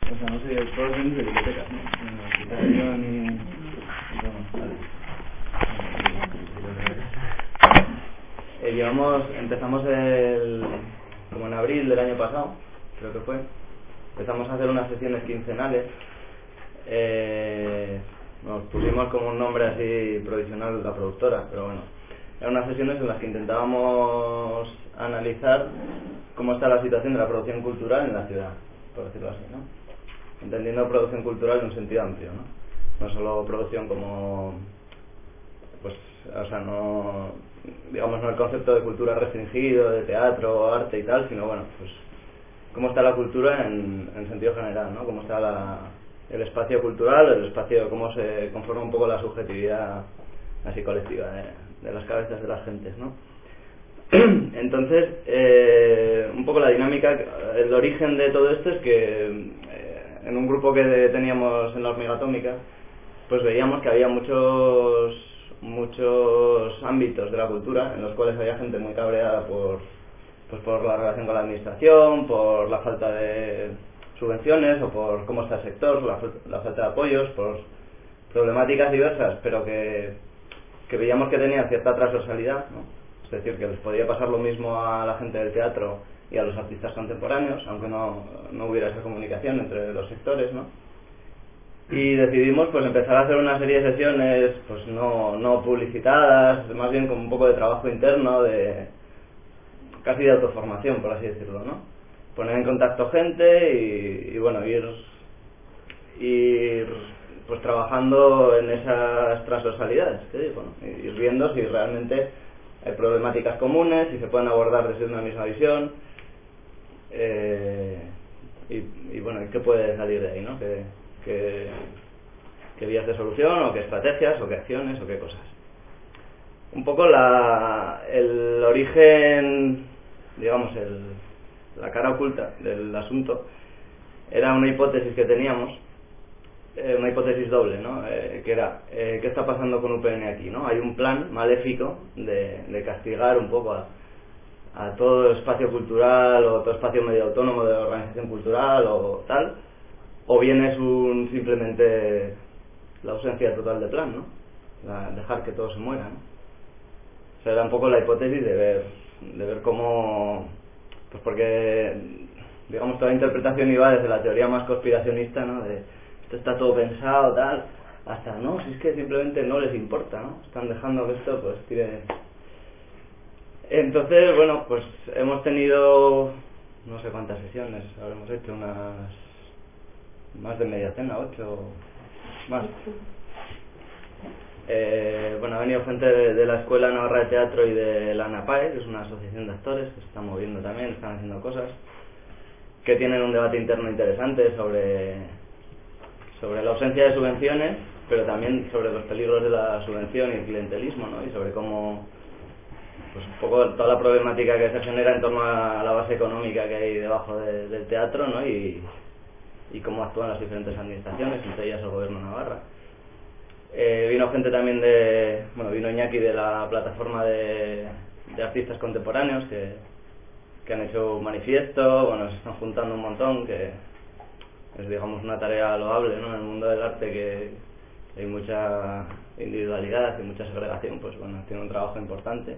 O sea, no sé, todos son de bibliotecas, ¿no? Empezamos como en abril del año pasado, creo que fue. Empezamos a hacer unas sesiones quincenales. Nos pusimos como un nombre así provisional la productora, pero bueno, eran unas sesiones en las que intentábamos analizar cómo está la situación de la producción cultural en la ciudad, por decirlo así, ¿no? Entendiendo producción cultural en un sentido amplio, ¿no? No solo producción como, pues, o sea, no, digamos, no el concepto de cultura restringido, de teatro, arte y tal, sino, bueno, pues, cómo está la cultura en sentido general, ¿no? Cómo está el espacio cultural, el espacio, cómo se conforma un poco la subjetividad así colectiva de las cabezas de las gentes, ¿no? Entonces, un poco la dinámica, el origen de todo esto es que en un grupo que teníamos en la hormiga atómica, pues veíamos que había muchos ámbitos de la cultura en los cuales había gente muy cabreada por la relación con la administración, por la falta de subvenciones o por cómo está el sector, la falta de apoyos, por problemáticas diversas, pero que veíamos que tenían cierta transversalidad, ¿no? Es decir, que les podía pasar lo mismo a la gente del teatro y a los artistas contemporáneos, aunque no hubiera esa comunicación entre los sectores, ¿no? Y decidimos pues empezar a hacer una serie de sesiones pues no publicitadas, más bien como un poco de trabajo interno, casi de autoformación, por así decirlo, ¿no? Poner en contacto gente y bueno, ir pues trabajando en esas transversalidades, que digo, ¿no? Ir viendo si realmente hay problemáticas comunes, si se pueden abordar desde una misma visión, y bueno, ¿qué puede salir de ahí, ¿no? ¿Qué vías de solución, o qué estrategias, o qué acciones, o qué cosas? Un poco el origen, digamos, la cara oculta del asunto era una hipótesis que teníamos, una hipótesis doble, ¿no? Que era, ¿qué está pasando con UPN aquí, ¿no? Hay un plan maléfico de castigar un poco a todo espacio cultural o todo espacio medio autónomo de organización cultural o tal, o bien es simplemente la ausencia total de plan, ¿no? Dejar que todo se muera, ¿no? O sea, era un poco la hipótesis de ver cómo, pues porque, digamos, toda interpretación iba desde la teoría más conspiracionista, ¿no? De esto está todo pensado, tal, hasta, no, si es que simplemente no les importa, ¿no? Están dejando que esto, pues, tire. Entonces, bueno, pues hemos tenido, no sé cuántas sesiones habremos hecho, más de media cena, 8 más. Bueno, ha venido gente de la Escuela Navarra de Teatro y de la ANAPAE, que es una asociación de actores que se están moviendo también, están haciendo cosas, que tienen un debate interno interesante sobre la ausencia de subvenciones, pero también sobre los peligros de la subvención y el clientelismo, ¿no? Y sobre cómo, pues un poco toda la problemática que se genera en torno a la base económica que hay debajo del teatro, ¿no? Y cómo actúan las diferentes administraciones, entre ellas el gobierno de Navarra. Vino gente también vino Iñaki de la plataforma de artistas contemporáneos que han hecho un manifiesto, bueno, se están juntando un montón, que es, digamos, una tarea loable, ¿no? En el mundo del arte, que hay mucha individualidad y mucha segregación, pues bueno, tiene un trabajo importante.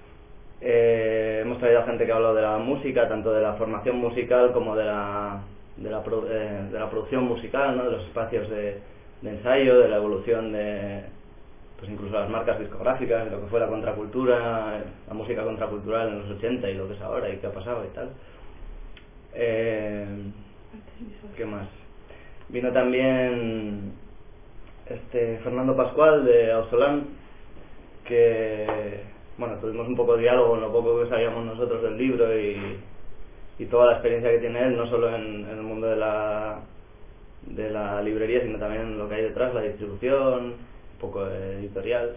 Hemos traído a gente que ha hablado de la música, tanto de la formación musical como de la producción musical, ¿no? De los espacios de ensayo, de la evolución de, pues incluso las marcas discográficas, de lo que fue la contracultura, la música contracultural en los 80 y lo que es ahora y qué ha pasado y tal. ¿Qué más? Vino también Fernando Pascual de Ausolán, que bueno, tuvimos un poco de diálogo en lo poco que sabíamos nosotros del libro y toda la experiencia que tiene él, no solo en el mundo de la librería, sino también en lo que hay detrás, la distribución, un poco editorial.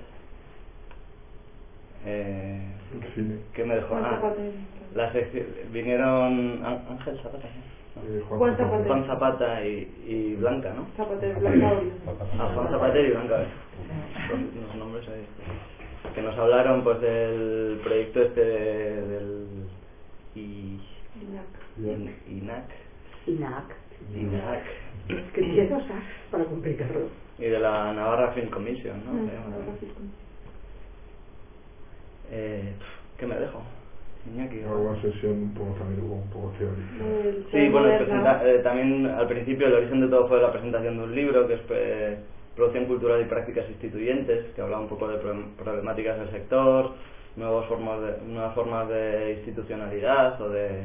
¿Qué me dejó? Vinieron Ángel Zapata, ¿no? Juan Zapata y Blanca, ¿no? Zapatero, Blanca. Juan Zapatero y Blanca, los nombres ahí, que nos hablaron pues del proyecto del INAC, Empieza para complicarlo. Y de la Navarra Film Commission, ¿no? ¿Qué me dejo? Iñaki, alguna sesión un poco también un poco teórica. Sí, bueno, también al principio el origen de todo fue la presentación de un libro que es Producción Cultural y Prácticas Instituyentes, que habla un poco de problemáticas del sector, nuevas formas de institucionalidad o de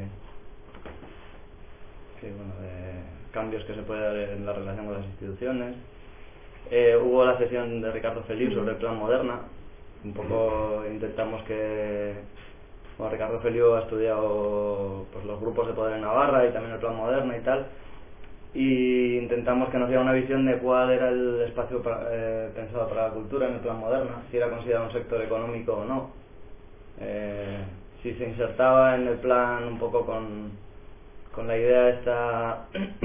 cambios que se puede dar en la relación con las instituciones. Hubo la sesión de Ricardo Feliu sobre el Plan Moderna. Un poco intentamos que Ricardo Feliu ha estudiado pues, los grupos de poder en Navarra y también el Plan Moderna y tal, y intentamos que nos diera una visión de cuál era el espacio pensado para la cultura en el Plan Moderna, si era considerado un sector económico o no, si se insertaba en el plan un poco con la idea esta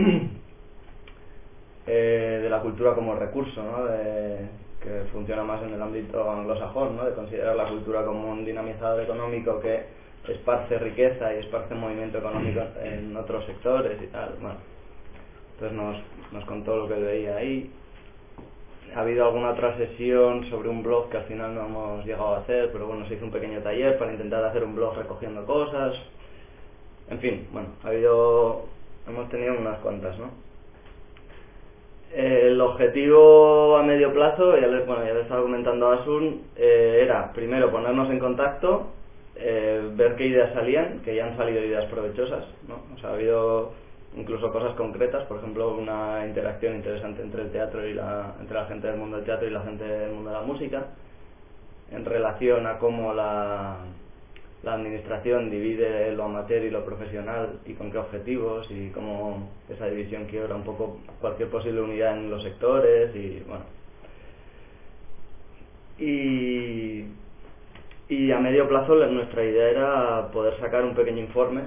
de la cultura como recurso, ¿no? Que funciona más en el ámbito anglosajón, ¿no? De considerar la cultura como un dinamizador económico que esparce riqueza y esparce movimiento económico en otros sectores y tal. Bueno, entonces nos contó lo que él veía ahí. Ha habido alguna otra sesión sobre un blog que al final no hemos llegado a hacer, pero bueno, se hizo un pequeño taller para intentar hacer un blog recogiendo cosas. En fin, bueno, hemos tenido unas cuantas, ¿no? El objetivo a medio plazo, ya le estaba comentando a Asun, era primero ponernos en contacto, ver qué ideas salían, que ya han salido ideas provechosas, ¿no? O sea, ha habido incluso cosas concretas, por ejemplo, una interacción interesante entre el teatro y entre la gente del mundo del teatro y la gente del mundo de la música, en relación a cómo la administración divide lo amateur y lo profesional y con qué objetivos, y cómo esa división quiebra un poco cualquier posible unidad en los sectores, y bueno. Y a medio plazo nuestra idea era poder sacar un pequeño informe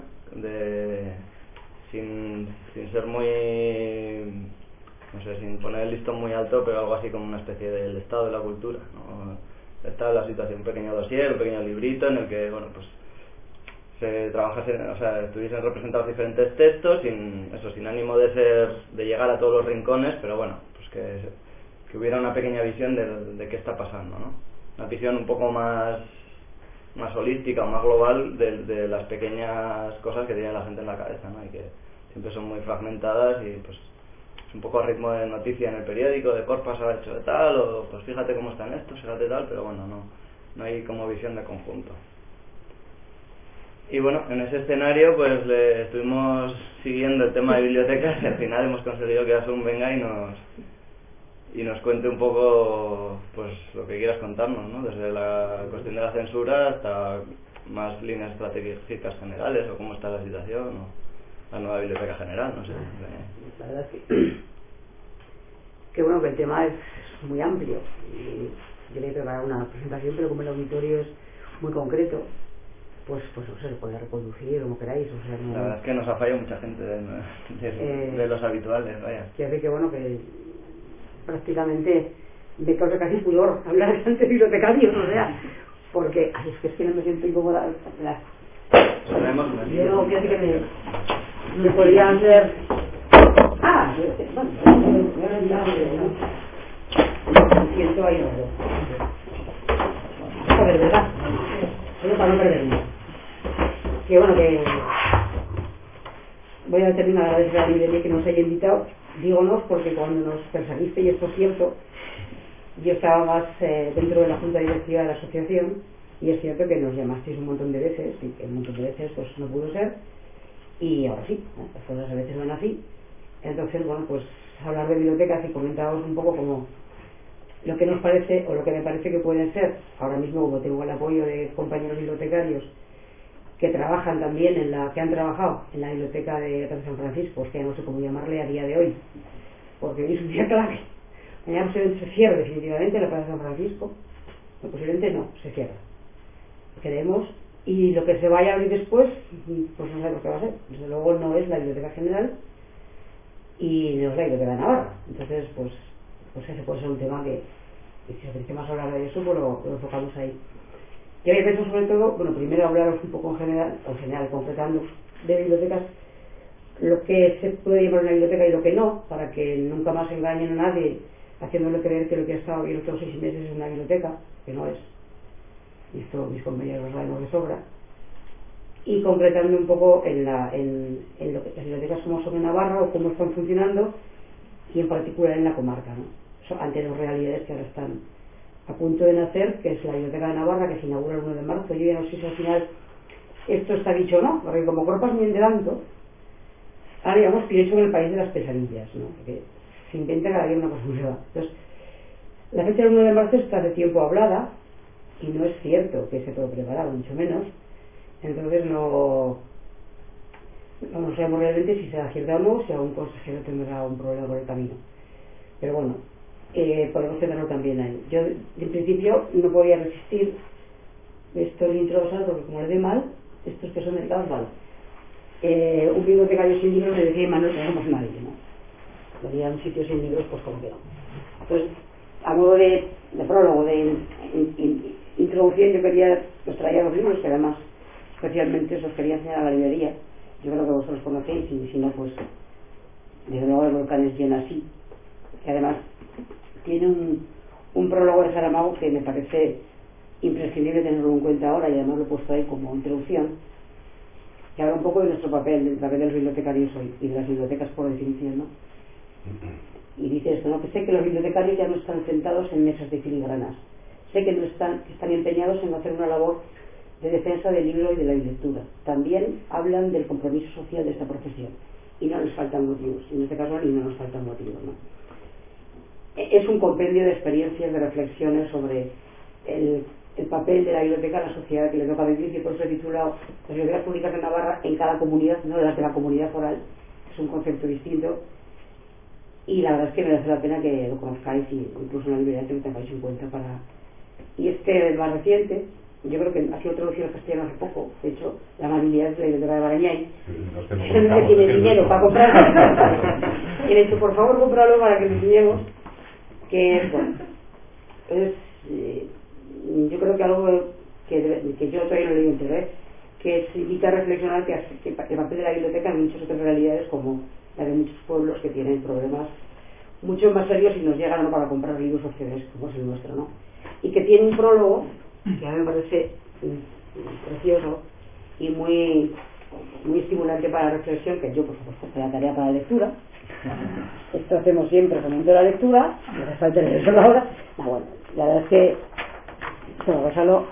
sin ser muy, no sé, sin poner el listón muy alto, pero algo así como una especie del estado de la cultura, ¿no? El estado de la situación, un pequeño dossier, un pequeño librito en el que, bueno, pues se trabajase, o sea, estuviesen representados diferentes textos sin ánimo de llegar a todos los rincones, pero bueno, pues que hubiera una pequeña visión de qué está pasando, ¿no? Una visión un poco más holística o más global de las pequeñas cosas que tiene la gente en la cabeza, ¿no? Y que siempre son muy fragmentadas y pues es un poco a ritmo de noticia en el periódico, de Corpas ha hecho de tal, o pues fíjate cómo están estos, fíjate tal, pero bueno, no hay como visión de conjunto. Y bueno, en ese escenario pues le estuvimos siguiendo el tema de bibliotecas y al final hemos conseguido que Asun venga y nos cuente un poco pues lo que quieras contarnos, ¿no? Desde la cuestión de la censura hasta más líneas estratégicas generales, o cómo está la situación, o la nueva biblioteca general, no sé. La verdad es que bueno, que el tema es muy amplio y yo le he preparado una presentación, pero como el auditorio es muy concreto, pues no sé, se puede reconducir como queráis, o sea, no, la verdad es que nos ha fallado mucha gente de los habituales, vaya. Que hace que bueno, que prácticamente me causa casi pudor hablar de bibliotecarios, o sea, porque es que no me siento incómoda. Yo no pienso que me podría hacer me siento ahí a ver, ¿verdad? Solo para no perderme. Que bueno, que voy a terminar de agradecer a Lidia que nos haya invitado. Dígonos, porque cuando nos perseguiste, y esto es cierto, yo estaba más dentro de la junta directiva de la asociación, y es cierto que nos llamasteis un montón de veces, y que un montón de veces pues no pudo ser, y ahora sí, ¿no? Las cosas a veces van así. Entonces, bueno, pues hablar de bibliotecas y comentaros un poco como lo que nos parece, o lo que me parece que pueden ser, ahora mismo como tengo el apoyo de compañeros bibliotecarios que trabajan también que han trabajado en la biblioteca de San Francisco, es que no sé cómo llamarle a día de hoy, porque hoy es un día clave. Mañana posiblemente se cierra definitivamente la Plaza de San Francisco, no, posiblemente no, se cierra. Queremos, y lo que se vaya a abrir después, pues no sabemos qué va a ser. Desde luego no es la Biblioteca General y no es la Biblioteca de Navarra. Entonces, pues ese puede ser un tema que si os apetece más hablar de eso, pues lo enfocamos ahí. Y hoy pienso sobre todo, bueno, primero hablaros un poco en general concretando de bibliotecas, lo que se puede llevar a una biblioteca y lo que no, para que nunca más engañen a nadie haciéndole creer que lo que ha estado abierto 6 meses es una biblioteca, que no es. Y esto mis compañeros lo sabemos de sobra. Y concretando un poco en lo que las bibliotecas como son en Navarra o cómo están funcionando, y en particular en la comarca, ¿no? Ante las realidades que ahora están a punto de nacer, que es la Biblioteca de Navarra, que se inaugura el 1 de marzo. Yo ya no sé si al final esto está dicho o no, porque como corpas ni enterando, ahora digamos pienso en el país de las pesadillas, ¿no? Porque se inventa cada día una cosa nueva. Entonces, la fecha del 1 de marzo está hace tiempo hablada, y no es cierto que esté todo preparado, mucho menos. Entonces no sabemos realmente si será cierta o no, si algún consejero tendrá un problema por el camino. Pero bueno, podemos tenerlo también ahí. Yo, en principio, no podía resistir esto el introducir, porque como le dé mal, estos que son delicados, vale. Un bibliotecario sin libros le decía, Manuel, no somos nadie, ¿no? Había un sitio sin libros, pues como que no. Entonces, a modo de prólogo, de introducción, yo quería, os traía los libros, que además especialmente os quería enseñar a la librería. Yo creo que vosotros conocéis, y si no, pues desde luego el volcán es lleno así, que además tiene un prólogo de Saramago que me parece imprescindible tenerlo en cuenta ahora, y además lo he puesto ahí como introducción, que habla un poco de nuestro papel, del papel de los bibliotecarios hoy y de las bibliotecas por definición, ¿no? Y dice esto, ¿no? Que sé que los bibliotecarios ya no están sentados en mesas de filigranas, sé que están empeñados en hacer una labor de defensa del libro y de la lectura. También hablan del compromiso social de esta profesión, y no les faltan motivos, en este caso ni no nos faltan motivos, ¿no? Es un compendio de experiencias, de reflexiones sobre el papel de la biblioteca en la sociedad que le toca vivir, y por eso he titulado Las bibliotecas públicas de Navarra en cada comunidad, no las de la comunidad foral, es un concepto distinto, y la verdad es que merece la pena que lo conozcáis, y incluso en la librería que lo tengáis en cuenta para... Y este más reciente, yo creo que ha sido traducido al castellano hace poco, de hecho la amabilidad de la biblioteca de Barañáin, que tiene dinero para comprar, y le he dicho, por favor, cómpralo para que lo enseñemos, que bueno, yo creo que algo que yo todavía no he leído entero, que se invita a reflexionar que el papel de la biblioteca en muchas otras realidades, como la de muchos pueblos que tienen problemas mucho más serios y nos llegan, ¿no?, para comprar libros o CDs, como es el nuestro, ¿no? Y que tiene un prólogo que a mí me parece precioso y muy estimulante para la reflexión, que yo por supuesto hago la tarea para la lectura. Esto hacemos siempre con la lectura, no hace falta leerlo ahora. No, bueno, la verdad es que Gonzalo,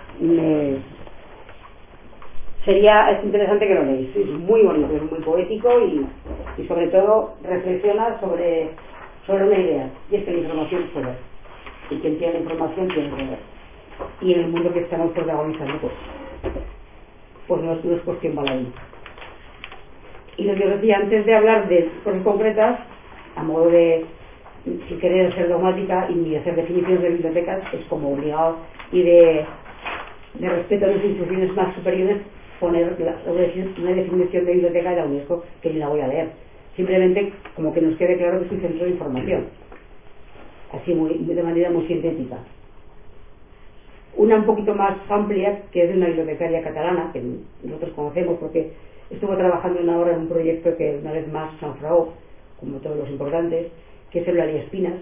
es interesante que lo leáis, es muy bonito, es muy poético, y sobre todo reflexiona sobre una idea, y es que la información es poder, y quien tiene la información tiene poder, y en el mundo que estamos protagonizando pues no es cuestión baladí. Y lo que os decía antes de hablar de cosas concretas, a modo de, sin querer ser dogmática y ni hacer definiciones de bibliotecas, es como obligado y de respeto a las instituciones más superiores, poner una definición de biblioteca de la UNESCO, que ni la voy a leer, simplemente como que nos quede claro que es un centro de información, así de manera muy sintética. Una un poquito más amplia, que es de una bibliotecaria catalana, que nosotros conocemos porque estuvo trabajando ahora en un proyecto que una vez más se naufragó, como todos los importantes, que es Eulalia Espinas,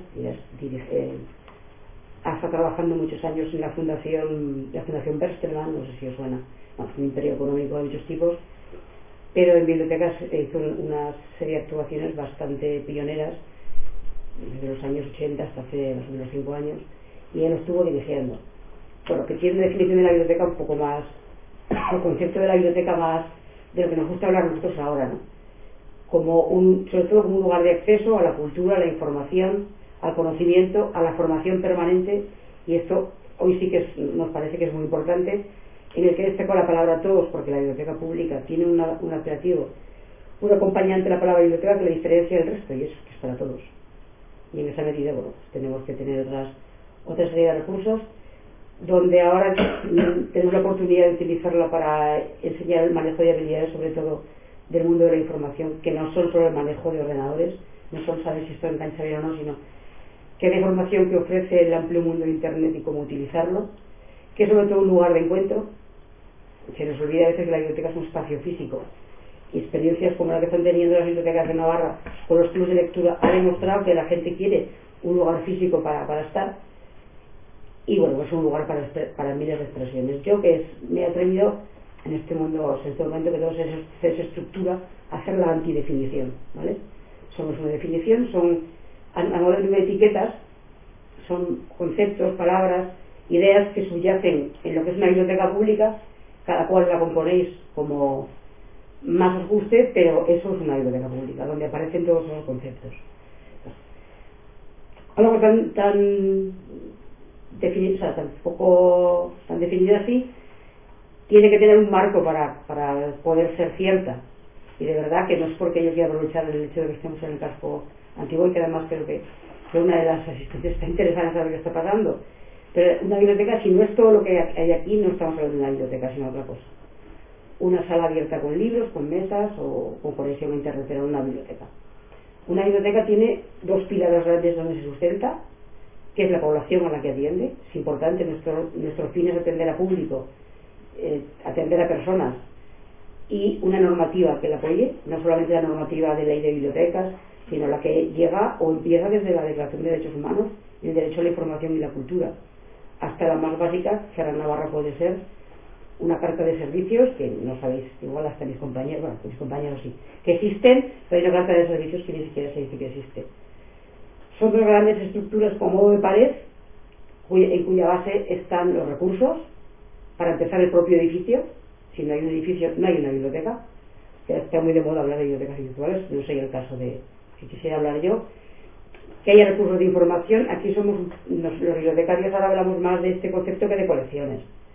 ha estado trabajando muchos años en la fundación Bertelsmann, no sé si os suena, es un imperio económico de muchos tipos, pero en bibliotecas hizo una serie de actuaciones bastante pioneras desde los años 80 hasta hace más o menos 5 años, y él lo estuvo dirigiendo. Bueno, que tiene una definición de la biblioteca un poco más, el concepto de la biblioteca más de lo que nos gusta hablar nosotros ahora, ¿no? Sobre todo como un lugar de acceso a la cultura, a la información, al conocimiento, a la formación permanente, y esto hoy sí que nos parece que es muy importante, en el que destaco la palabra todos, porque la biblioteca pública tiene un apelativo, un acompañante de la palabra biblioteca que le diferencia del resto, y es que es para todos. Y en esa medida, bueno, pues tenemos que tener otra serie de recursos, donde ahora tenemos la oportunidad de utilizarla para enseñar el manejo de habilidades, sobre todo del mundo de la información, que no son solo el manejo de ordenadores, no son saber si esto engancha bien o no, sino que es la información que ofrece el amplio mundo de Internet y cómo utilizarlo, que es sobre todo un lugar de encuentro. Se nos olvida a veces que la biblioteca es un espacio físico y experiencias como la que están teniendo las bibliotecas de Navarra con los clubs de lectura ha demostrado que la gente quiere un lugar físico para estar, y bueno, es un lugar para miles de expresiones. Yo me he atrevido en este mundo, en este momento que todo se desestructura, a hacer la antidefinición, ¿vale? Somos una definición, a modo de etiquetas, son conceptos, palabras, ideas que subyacen en lo que es una biblioteca pública, cada cual la componéis como más os guste, pero eso es una biblioteca pública, donde aparecen todos esos conceptos. Algo tan definido, o sea, tan definido así, tiene que tener un marco para poder ser cierta. Y de verdad que no es porque yo quiera aprovechar el hecho de que estemos en el casco antiguo, y que además creo que una de las asistencias está interesante en saber lo que está pasando. Pero una biblioteca, si no es todo lo que hay aquí, no estamos hablando de una biblioteca, sino otra cosa. Una sala abierta con libros, con mesas o con conexión a internet, pero una biblioteca. Una biblioteca tiene dos pilares grandes donde se sustenta, que es la población a la que atiende. Es importante, nuestro fin es atender a público, atender a personas, y una normativa que la apoye, no solamente la normativa de ley de bibliotecas, sino la que llega o empieza desde la Declaración de Derechos Humanos, el derecho a la información y la cultura, hasta la más básica, que ahora en Navarra puede ser una carta de servicios, que no sabéis, igual hasta mis compañeros sí, que existen, pero hay una carta de servicios que ni siquiera se dice que existe. Son dos grandes estructuras con modo de pared, en cuya base están los recursos, para empezar el propio edificio. Si no hay un edificio, no hay una biblioteca, que está muy de moda hablar de bibliotecas virtuales, no sé el caso de que quisiera hablar yo. Que haya recursos de información, aquí somos los bibliotecarios, ahora hablamos más de este concepto que de colecciones.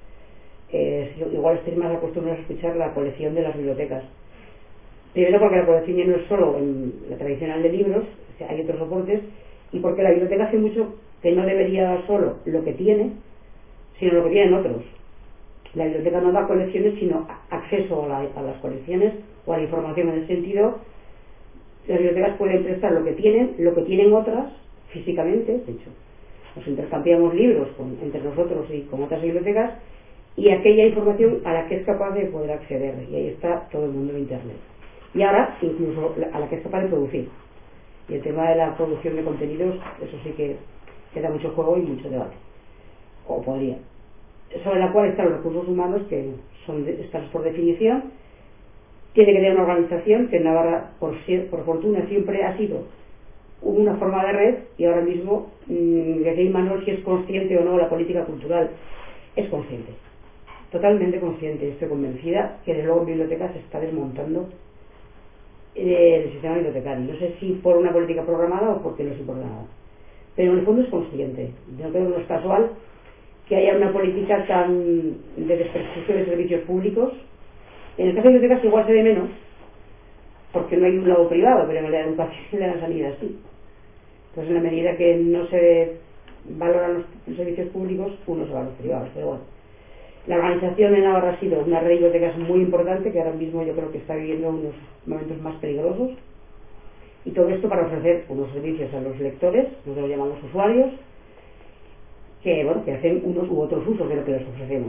Igual estéis más acostumbrados a escuchar la colección de las bibliotecas. Primero porque la colección ya no es solo en la tradicional de libros, o sea, hay otros soportes, y porque la biblioteca hace mucho que no debería dar solo lo que tiene, sino lo que tienen otros. La biblioteca no da colecciones, sino acceso a las colecciones o a la información. En ese sentido, las bibliotecas pueden prestar lo que tienen otras físicamente. De hecho, nos intercambiamos libros entre nosotros y con otras bibliotecas, y aquella información a la que es capaz de poder acceder, y ahí está todo el mundo de internet, y ahora incluso a la que es capaz de producir. Y el tema de la producción de contenidos, eso sí que da mucho juego y mucho debate, o podría, sobre la cual están los recursos humanos, que son escasos por definición. Tiene que tener una organización, que en Navarra por fortuna siempre ha sido una forma de red, y ahora mismo desde Imanol, si es consciente o no la política cultural, es consciente, totalmente consciente. Estoy convencida que desde luego en bibliotecas se está desmontando el sistema bibliotecario, no sé si por una política programada o porque no es programada, pero en el fondo es consciente. Yo creo que no es casual que haya una política tan de desprestigio de servicios públicos. En el caso de bibliotecas igual se ve menos, porque no hay un lado privado, pero en la educación y en la sanidad sí. Entonces, en la medida que no se valoran los servicios públicos, uno se va a los privados. Pero bueno, la organización en Navarra ha sido una red de bibliotecas muy importante, que ahora mismo yo creo que está viviendo unos momentos más peligrosos, y todo esto para ofrecer unos servicios a los lectores, nosotros los llamamos usuarios, que hacen unos u otros usos de lo que les ofrecemos,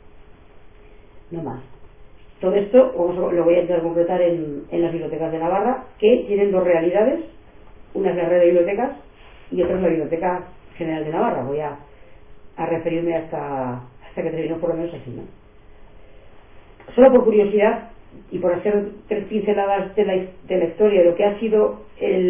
no más. Todo esto lo voy a intentar concretar en las bibliotecas de Navarra, que tienen dos realidades. Una es la red de bibliotecas y otra es la Biblioteca General de Navarra. Voy a referirme hasta que termino por lo menos así, ¿no? Solo por curiosidad y por hacer 3 pinceladas de la historia, de lo que ha sido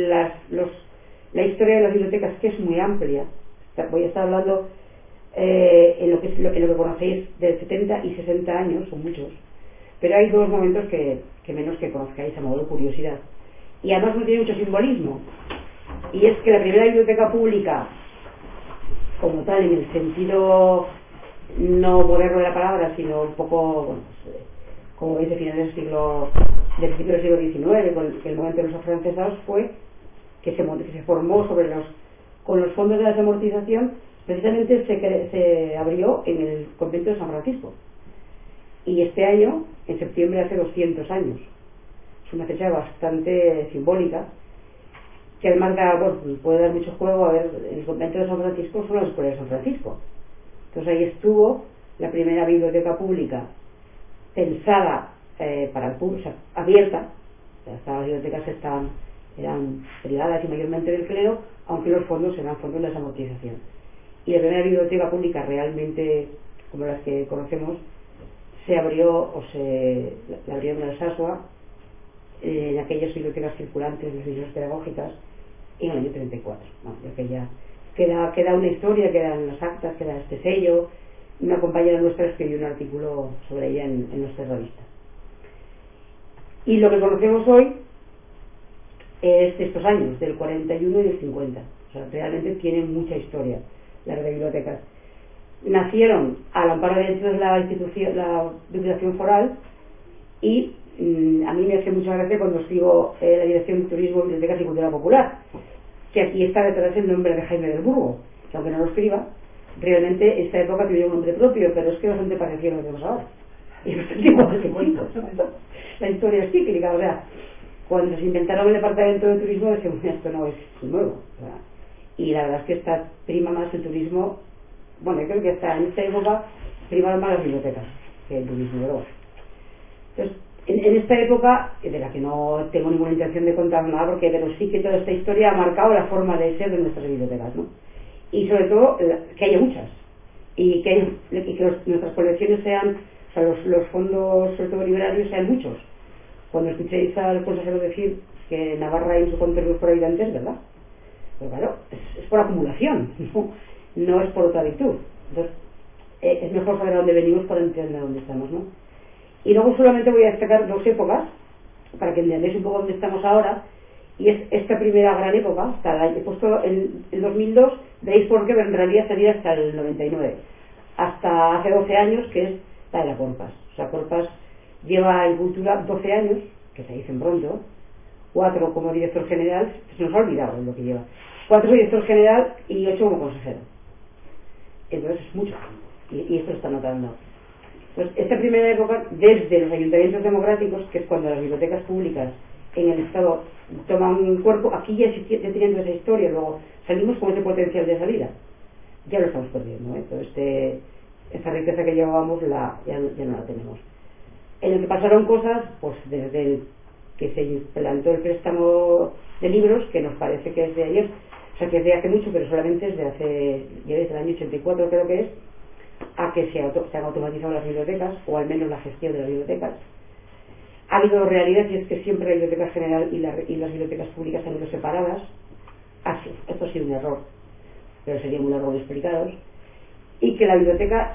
la historia de las bibliotecas, que es muy amplia. Voy a estar hablando en lo que conocéis de 70 y 60 años, son muchos. Pero hay dos momentos que menos que conozcáis a modo de curiosidad. Y además no tiene mucho simbolismo. Y es que la primera biblioteca pública, como tal, en el sentido no moderno de la palabra, sino un poco, como veis, de finales del principio del siglo XIX, con el momento de los afrancesados, fue que se formó con los fondos de la desamortización. Precisamente se abrió en el convento de San Francisco. Y este año, en septiembre, hace 200 años. Es una fecha bastante simbólica, que además puede dar mucho juego. A ver, el convento de San Francisco fue la escuela de San Francisco. Entonces ahí estuvo la primera biblioteca pública pensada para el público, o sea, abierta. Las bibliotecas eran privadas y mayormente del clero, aunque los fondos eran fondos de desamortización. Y la primera biblioteca pública realmente, como las que conocemos, se abrió la abrió en Alsasua, en aquellas bibliotecas circulantes de instituciones pedagógicas, en el año 34. Bueno, ya que ya queda una historia, quedan las actas, queda este sello. Una compañera nuestra escribió un artículo sobre ella en nuestra revista. Y lo que conocemos hoy es de estos años, del 41 y del 50. O sea, realmente tienen mucha historia las bibliotecas. Nacieron al amparo de la Diputación Foral y a mí me hace mucha gracia cuando escribo la Dirección de Turismo, Bibliotecas y Cultura Popular, que aquí está detrás el nombre de Jaime del Burgo, que aunque no lo escriba, realmente esta época tuvo un nombre propio, pero es que bastante parecía lo que tenemos ahora. Y bastante igual que chicos. La historia es cíclica, o sea, cuando se inventaron el departamento de turismo decíamos, esto no es nuevo, o sea, y la verdad es que está prima más el turismo. Bueno, yo creo que hasta en esta época primaron más las bibliotecas que el turismo, ¿verdad? Entonces, en esta época, de la que no tengo ninguna intención de contar nada, pero sí que toda esta historia ha marcado la forma de ser de nuestras bibliotecas, ¿no? Y sobre todo que haya muchas y que nuestras colecciones sean, o sea, los fondos, sobre todo liberarios, sean muchos. Cuando escuchéis al consejero decir que Navarra hay un contenido por habitantes, ¿verdad? Pero claro, es por acumulación, no es por otra virtud. Entonces, es mejor saber a dónde venimos para entender dónde estamos, ¿no? Y luego solamente voy a destacar dos épocas para que entendáis un poco dónde estamos ahora, y es esta primera gran época. He puesto el 2002, veréis por qué, pero en realidad sería hasta el 99, hasta hace 12 años, que es la de la Corpas. O sea, Corpas lleva en cultura 12 años, que se dicen pronto, 4 como director general, se nos ha olvidado lo que lleva, 4 director general y 8 como consejero. Entonces es mucho tiempo, y esto se está notando. Pues esta primera época, desde los ayuntamientos democráticos, que es cuando las bibliotecas públicas en el Estado toman un cuerpo, aquí ya teniendo esa historia, luego salimos con ese potencial de salida, ya lo estamos perdiendo, ¿eh? Todo esta riqueza que llevábamos ya no la tenemos. En el que pasaron cosas, pues desde el que se implantó el préstamo de libros, que nos parece que es de ayer, o sea que es de hace mucho, pero solamente es desde el año 84 creo que es, a que se han automatizado las bibliotecas, o al menos la gestión de las bibliotecas. Ha habido realidad, y es que siempre la biblioteca general y las bibliotecas públicas han ido separadas. Esto ha sido un error, pero sería muy largo de explicaros. Y que la biblioteca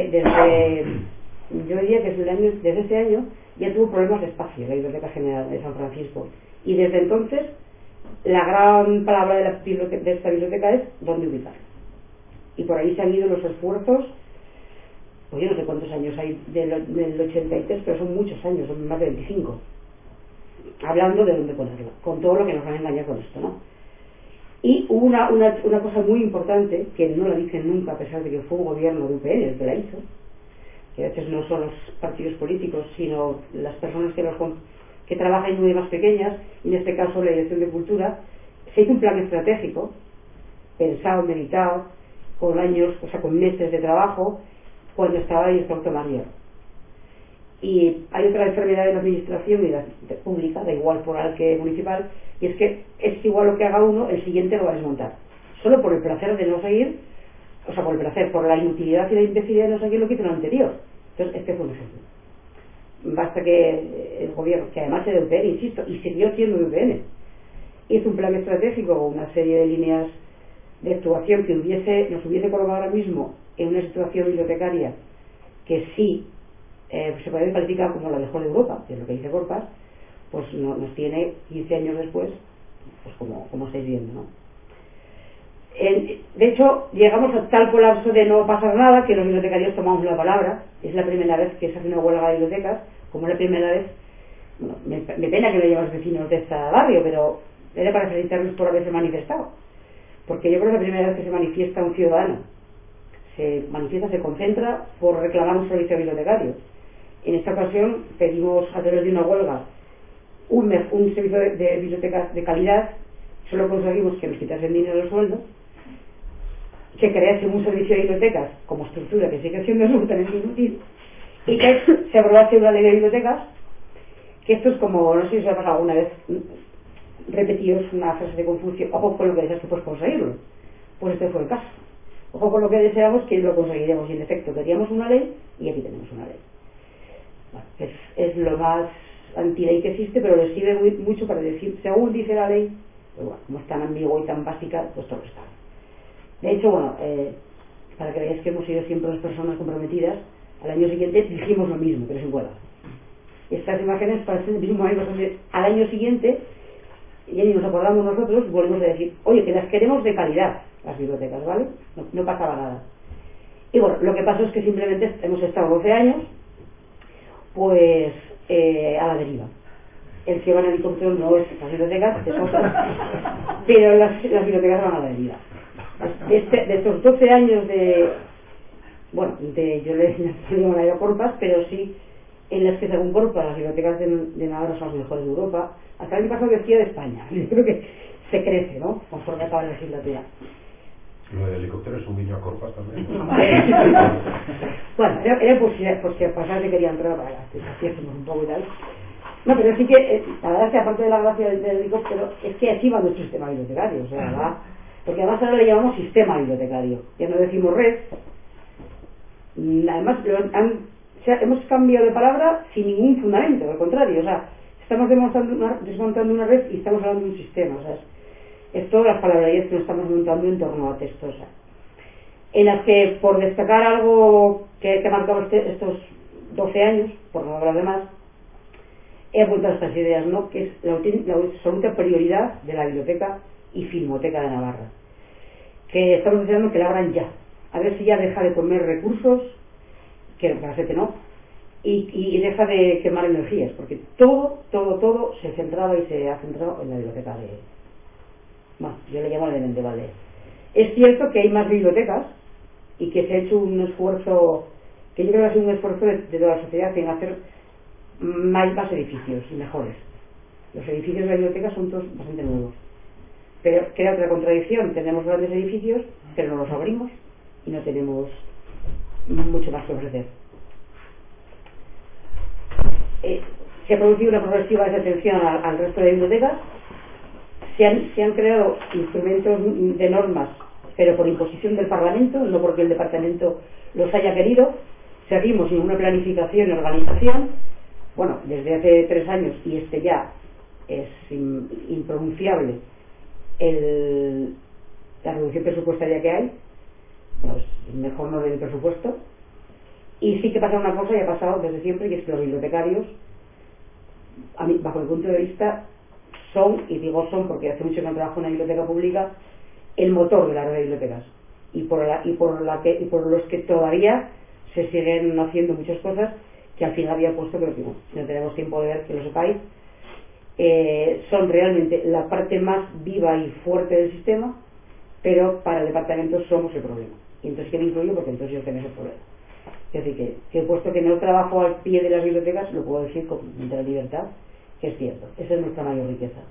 yo diría que desde ese año ya tuvo problemas de espacio, la Biblioteca General de San Francisco, y desde entonces la gran palabra de esta biblioteca es dónde ubicar. Y por ahí se han ido los esfuerzos, pues yo no sé cuántos años hay del 83, pero son muchos años, son más de 25, hablando de dónde ponerla, con todo lo que nos van a engañar con esto, ¿no? Y hubo una cosa muy importante, que no la dicen nunca, a pesar de que fue un gobierno de UPN el que la hizo, que a veces no son los partidos políticos, sino las personas que trabajan en unidades más pequeñas, y en este caso la Dirección de Cultura. Se hizo un plan estratégico, pensado, meditado, con años, o sea, con meses de trabajo, cuando estaba ahí el Auto María. Y hay otra enfermedad de la administración y la pública, da igual foral que municipal, y es que es igual lo que haga uno, el siguiente lo va a desmontar, solo por el placer de no seguir, o sea, por el placer, por la inutilidad y la imbecilidad de no seguir lo que hizo lo anterior. Entonces este fue un ejemplo. Basta que el gobierno, que además es de UPN, insisto, y siguió siendo de UPN, hizo un plan estratégico con una serie de líneas de actuación que nos hubiese colocado ahora mismo en una situación bibliotecaria que sí se puede calificar como la mejor de Europa, que es lo que dice Corpas, pues nos tiene 15 años después, pues como estáis viendo, ¿no? De hecho, llegamos a tal colapso de no pasar nada que los bibliotecarios tomamos la palabra. Es la primera vez que se hace una huelga de bibliotecas, como es la primera vez. Bueno, me pena que no lleven los vecinos de este barrio, pero era para felicitarlos por haberse manifestado, porque yo creo que es la primera vez que se manifiesta un ciudadano, se concentra por reclamar un servicio bibliotecario. En esta ocasión pedimos, a través de una huelga, un servicio de bibliotecas de calidad. Solo conseguimos que nos quitasen dinero del sueldo, que crease un servicio de bibliotecas como estructura que sigue siendo absolutamente inútil, y que se aprobase una ley de bibliotecas que esto es como, no sé si os ha pasado alguna vez, repetidos una frase de Confucio: ojo con lo que deseas que puedes conseguirlo. Pues este fue el caso. Ojo con lo que deseamos que lo conseguiremos, y en efecto queríamos una ley y aquí tenemos una ley. Bueno, es lo más anti-ley que existe, pero le sirve mucho para decir, según dice la ley, pues bueno, como es tan ambigua y tan básica, pues todo está. De hecho, bueno, para que veáis que hemos sido siempre las personas comprometidas, al año siguiente dijimos lo mismo, pero sin huelga. Estas imágenes parecen el mismo año, donde al año siguiente ya ni nos acordamos nosotros, volvemos a decir, oye, que las queremos de calidad, las bibliotecas, ¿vale? No pasaba nada. Y bueno, lo que pasó es que simplemente hemos estado 12 años pues a la deriva. El que va en helicóptero no es las bibliotecas, es otra, pero las bibliotecas van a la deriva. De estos 12 años yo le llamo a Corpas, pero sí en las que según Corpas las bibliotecas de Navarra son las mejores de Europa. Hasta el año pasado decía de España. Yo creo que se crece, ¿no?, conforme acaba la legislatura. Lo del helicóptero es un guiño a Corpas también. Bueno, era por si a pasar se quería entrar para así hacemos un poco y tal. No, pero sí que la verdad es que aparte de la gracia del helicóptero, es que así va nuestro sistema bibliotecario, o sea, va, porque además ahora le llamamos sistema bibliotecario, ya no decimos red. Además hemos cambiado de palabra sin ningún fundamento, al contrario, o sea, estamos desmontando una red y estamos hablando de un sistema, o sea, es todas las palabrerías que nos estamos montando en torno a textos, en las que, por destacar algo que marcaba estos 12 años, por no hablar de más, he apuntado estas ideas, ¿no?, que es la absoluta prioridad de la biblioteca y filmoteca de Navarra, que estamos deseando que la abran ya, a ver si ya deja de comer recursos, que parece que no, y deja de quemar energías, porque todo se centraba y se ha centrado en la biblioteca yo le llamo la de Mendebalde. Es cierto que hay más bibliotecas y que se ha hecho un esfuerzo, que yo creo que ha sido un esfuerzo de toda la sociedad en hacer más edificios y mejores. Los edificios de la biblioteca son todos bastante nuevos, pero crea otra contradicción: tenemos grandes edificios pero no los abrimos y no tenemos mucho más que ofrecer. Se ha producido una progresiva desatención al resto de bibliotecas. Se han creado instrumentos de normas, pero por imposición del Parlamento, no porque el Departamento los haya querido. Seguimos sin una planificación y organización. Bueno, desde hace 3 años, y ya es impronunciable la reducción presupuestaria que hay, pues mejor no del presupuesto. Y sí que pasa una cosa, y ha pasado desde siempre, y es que los bibliotecarios, bajo mi punto de vista, son, y digo son porque hace mucho que no trabajo en una biblioteca pública, el motor de la red de bibliotecas, y por los que todavía se siguen haciendo muchas cosas que al final había puesto, pero que no tenemos tiempo de ver, que lo sepáis. Son realmente la parte más viva y fuerte del sistema, pero para el departamento somos el problema. Y entonces, ¿qué me incluyo? Porque entonces yo tengo ese problema. Es decir, que puesto que no trabajo al pie de las bibliotecas, lo puedo decir con entera libertad, que es cierto. Esa es nuestra mayor riqueza.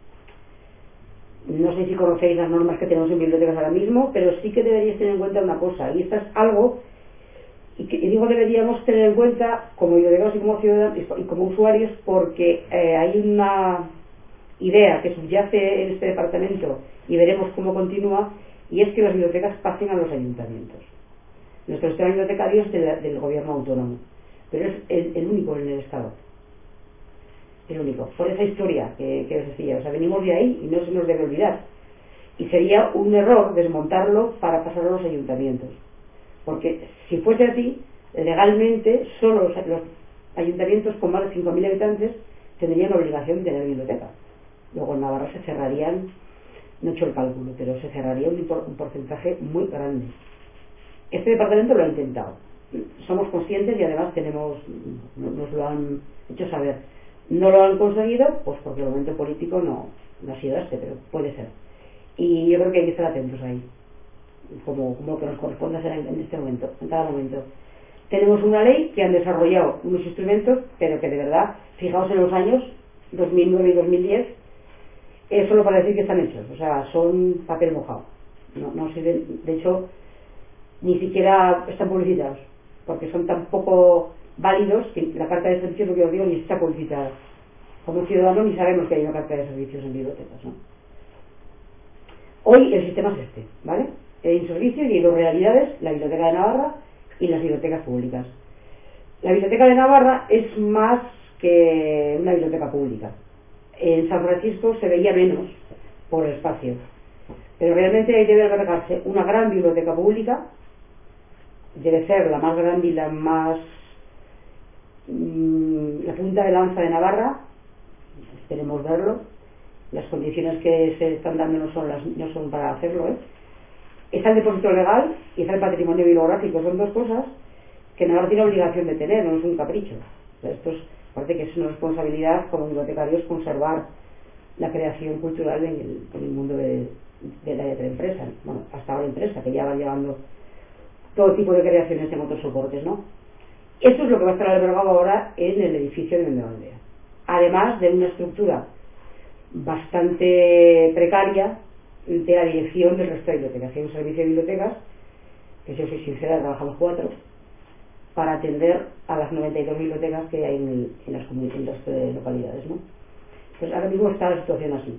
No sé si conocéis las normas que tenemos en bibliotecas ahora mismo, pero sí que deberíais tener en cuenta una cosa, y esto es algo, y digo deberíamos tener en cuenta como bibliotecarios y como ciudadanos y como usuarios, porque hay una idea que subyace en este departamento y veremos cómo continúa, y es que las bibliotecas pasen a los ayuntamientos. Nuestro sistema bibliotecario es del gobierno autónomo, pero es el único en el Estado, el único, por esa historia que os decía. O sea, venimos de ahí y no se nos debe olvidar, y sería un error desmontarlo para pasarlo a los ayuntamientos, porque si fuese así, legalmente solo los ayuntamientos con más de 5.000 habitantes tendrían obligación de tener biblioteca. Luego en Navarra se cerrarían, no he hecho el cálculo, pero se cerraría un porcentaje muy grande. Este departamento lo ha intentado, somos conscientes, y además nos lo han hecho saber. No lo han conseguido, pues porque el momento político no ha sido pero puede ser, y yo creo que hay que estar atentos ahí, como que nos corresponde hacer en este momento, en cada momento. Tenemos una ley que han desarrollado unos instrumentos, pero que de verdad, fijaos en los años 2009 y 2010, es solo para decir que están hechos, o sea, son papel mojado, no sirven, de hecho ni siquiera están publicitados, porque son tan poco válidos que la carta de servicio, lo que os digo, ni está publicitada. como ciudadanos ni sabemos que hay una cartera de servicios en bibliotecas, ¿no? Hoy el sistema es este, ¿vale? Hay un servicio y hay dos realidades, la Biblioteca de Navarra y las bibliotecas públicas. La Biblioteca de Navarra es más que una biblioteca pública. En San Francisco se veía menos por el espacio, pero realmente ahí debe albergarse una gran biblioteca pública, debe ser la más grande y la más la punta de lanza de Navarra. Esperemos verlo. Las condiciones que se están dando no son para hacerlo, ¿eh? Está el depósito legal y está el patrimonio bibliográfico. Son dos cosas que Navarra tiene obligación de tener, no es un capricho. O sea, esto es, aparte que es una responsabilidad como bibliotecarios conservar la creación cultural en el mundo de la empresa. Bueno, hasta ahora empresa, que ya va llevando todo tipo de creaciones en otros soportes, ¿no? Esto es lo que va a estar albergado ahora en el edificio de Mendevaldea. Además de una estructura bastante precaria de la dirección del resto de bibliotecas. Hay un servicio de bibliotecas, que si yo soy sincera, trabajamos 4, para atender a las 92 bibliotecas que hay en las localidades, ¿no? Pues ahora mismo está la situación así.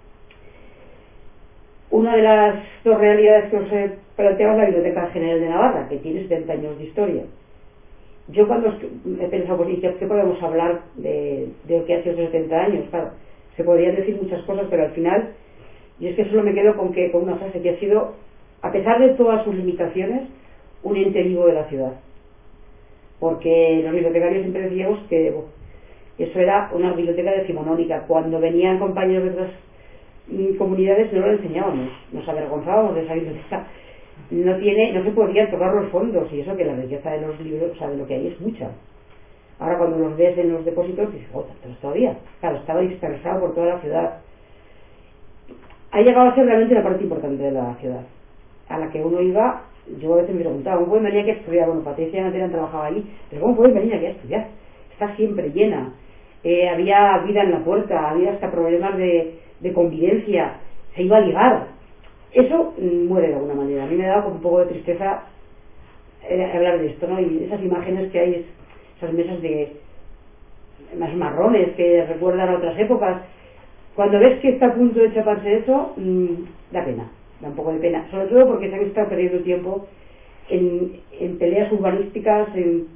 Una de las dos realidades que os he planteado es la Biblioteca General de Navarra, que tiene 70 años de historia. Yo cuando he pensado, pues, ¿qué podemos hablar de lo que ha sido esos 70 años? Claro, se podrían decir muchas cosas, pero al final, yo es que solo me quedo con una frase que ha sido, a pesar de todas sus limitaciones, un ente vivo de la ciudad. Porque los bibliotecarios siempre decíamos que eso era una biblioteca decimonónica. Cuando venían compañeros de otras comunidades no lo enseñábamos, nos avergonzábamos de esa biblioteca. No se podían tocar los fondos, y eso que la riqueza de los libros, o sea, de lo que hay es mucha. Ahora cuando los ves en los depósitos dices, tantos todavía. Claro, estaba dispersado por toda la ciudad. Ha llegado a ser realmente una parte importante de la ciudad, a la que uno iba. Yo a veces me preguntaba, ¿cómo pueden venir aquí a estudiar? Bueno, Patricia y Ana trabajaba allí, pero ¿cómo pueden venir aquí a estudiar? Está siempre llena. Había vida en la puerta, había hasta problemas de convivencia, se iba a ligar. Eso muere de alguna manera. A mí me ha dado como un poco de tristeza hablar de esto, ¿no? Y esas imágenes que hay, esas mesas de más marrones que recuerdan a otras épocas, cuando ves que está a punto de chaparse eso, da pena, da un poco de pena, sobre todo porque se ha estado perdiendo tiempo en peleas urbanísticas,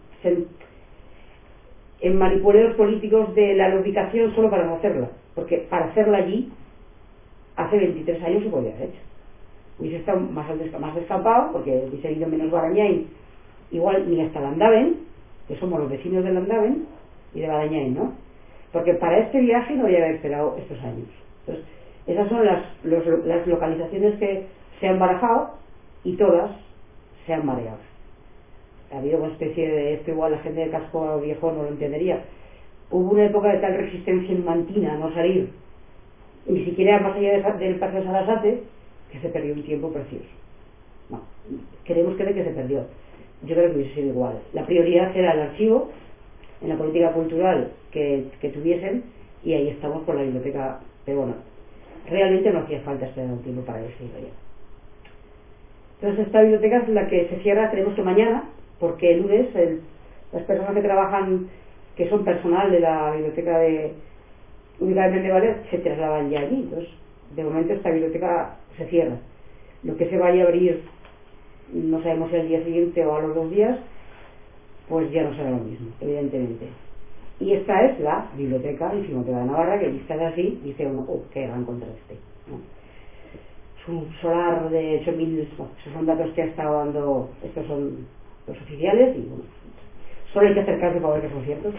en manipuleos políticos de la ubicación solo para no hacerla, porque para hacerla allí hace 23 años se podía haber hecho. Hubiese estado más descampado, porque hubiese ido menos Barañáin, igual ni hasta Landaven, que somos los vecinos de Landaven y de Barañáin, ¿no? Porque para este viaje no había esperado estos años. Entonces, esas son las localizaciones que se han barajado y todas se han mareado. Ha habido una especie de esto, igual la gente de casco viejo no lo entendería. Hubo una época de tal resistencia numantina a no salir, ni siquiera más allá del Paseo Sarasate, que se perdió un tiempo precioso. No, queremos creer que se perdió. Yo creo que hubiese sido igual. La prioridad era el archivo, en la política cultural que tuviesen, y ahí estamos con la biblioteca. Pero bueno, realmente no hacía falta esperar un tiempo para decirlo ya. Entonces esta biblioteca es la que se cierra, creemos que mañana, porque el lunes las personas que trabajan, que son personal de la biblioteca de Mendevaldea, se trasladan ya allí. Entonces, de momento esta biblioteca se cierra. Lo que se vaya a abrir, no sabemos si al día siguiente o a los 2 días, pues ya no será lo mismo, evidentemente. Y esta es la biblioteca de Navarra, que vista así, dice uno, qué gran contraste, ¿no? Es un solar de 8.000, esos son datos que ha estado dando, estos son los oficiales, y bueno, solo hay que acercarse para ver que son ciertos.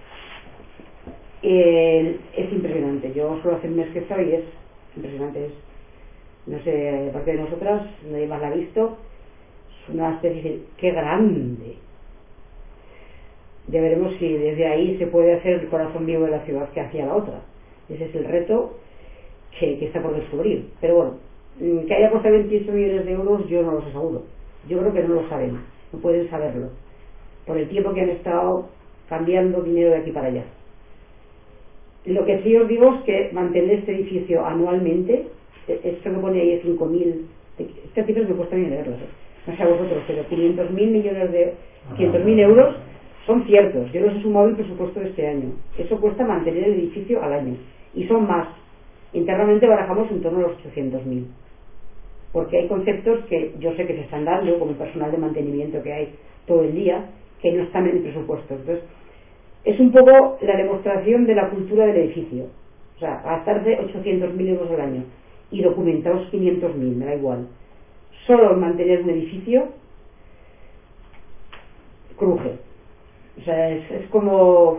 Es impresionante. Yo solo hace un mes que estoy y es impresionante. No sé, aparte de nosotras, nadie más la ha visto. Es una especie de, ¡qué grande! Ya veremos si desde ahí se puede hacer el corazón vivo de la ciudad que hacía la otra. Ese es el reto que está por descubrir. Pero bueno, que haya costado 28 millones de euros, yo no los aseguro. Yo creo que no lo saben, no pueden saberlo, por el tiempo que han estado cambiando dinero de aquí para allá. Lo que sí os digo es que mantener este edificio anualmente, esto que pone ahí es 5.000, estas cifras me cuesta bien leerlas, no sé a vosotros, pero 500.000 euros son ciertos. Yo los he sumado el presupuesto de este año. Eso cuesta mantener el edificio al año. Y son más. Internamente barajamos en torno a los 800.000. Porque hay conceptos que yo sé que se están dando, como el personal de mantenimiento que hay todo el día, que no están en el presupuesto. Entonces, es un poco la demostración de la cultura del edificio. O sea, gastarse 800.000 euros al año y documentados 500.000, me da igual. Solo mantener un edificio cruje. O sea, es como...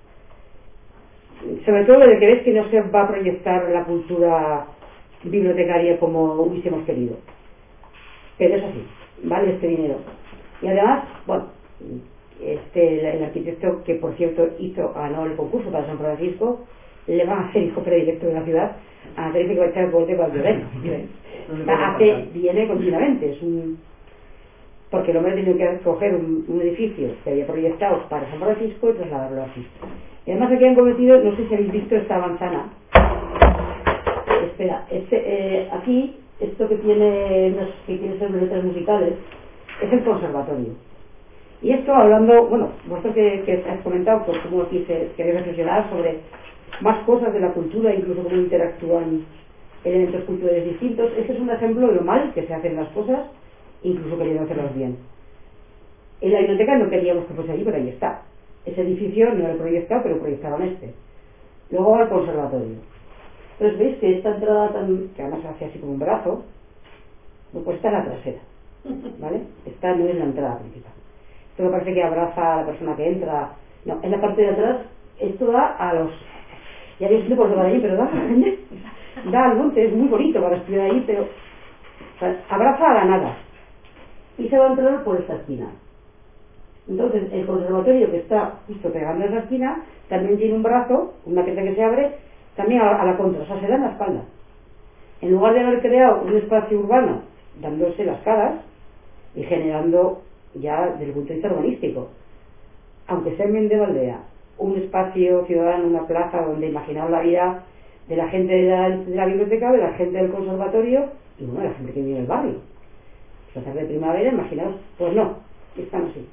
Sobre todo lo de que ves que no se va a proyectar la cultura bibliotecaria como hubiésemos querido. Pero es así, vale este dinero. Y además, bueno, el arquitecto que por cierto ganó el concurso para San Francisco, le van a hacer hijo predilecto de la ciudad, a tener que echar el golpe para el terreno. Viene continuamente, porque el hombre tiene que coger un edificio que había proyectado para San Francisco y trasladarlo aquí. Y además aquí han cometido, no sé si habéis visto esta manzana. Espera, aquí, esto que tiene ser letras musicales, es el conservatorio. Y esto hablando, bueno, vosotros que has comentado, pues cómo aquí queréis reflexionar sobre más cosas de la cultura, incluso cómo interactúan elementos culturales distintos. Este es un ejemplo de lo mal que se hacen las cosas, incluso queriendo hacerlas bien. En la biblioteca no queríamos que fuese allí, pero ahí está. Ese edificio no lo proyectado, pero proyectaron este. Luego al conservatorio. Entonces veis que esta entrada que además se hace así como un brazo, pues está en la trasera, ¿vale? Esta no es la entrada principal. Esto me parece que abraza a la persona que entra. No, en la parte de atrás, esto da a los... Ya no sé por qué va de allí, pero da al monte, es muy bonito para estudiar ahí, pero o sea, abraza a la nada. Y se va a entrar por esta esquina. Entonces, el conservatorio que está justo pegando a esa esquina, también tiene un brazo, una maqueta que se abre, también a la contra, o sea, se da en la espalda. En lugar de haber creado un espacio urbano, dándose las caras y generando ya desde el punto de vista urbanístico, aunque sea en Mendevaldea, un espacio ciudadano, una plaza donde imaginaos la vida de la gente de la biblioteca, de la gente del conservatorio y bueno, de la gente que vive en el barrio. La tarde de primavera, imaginaos, pues no, están así.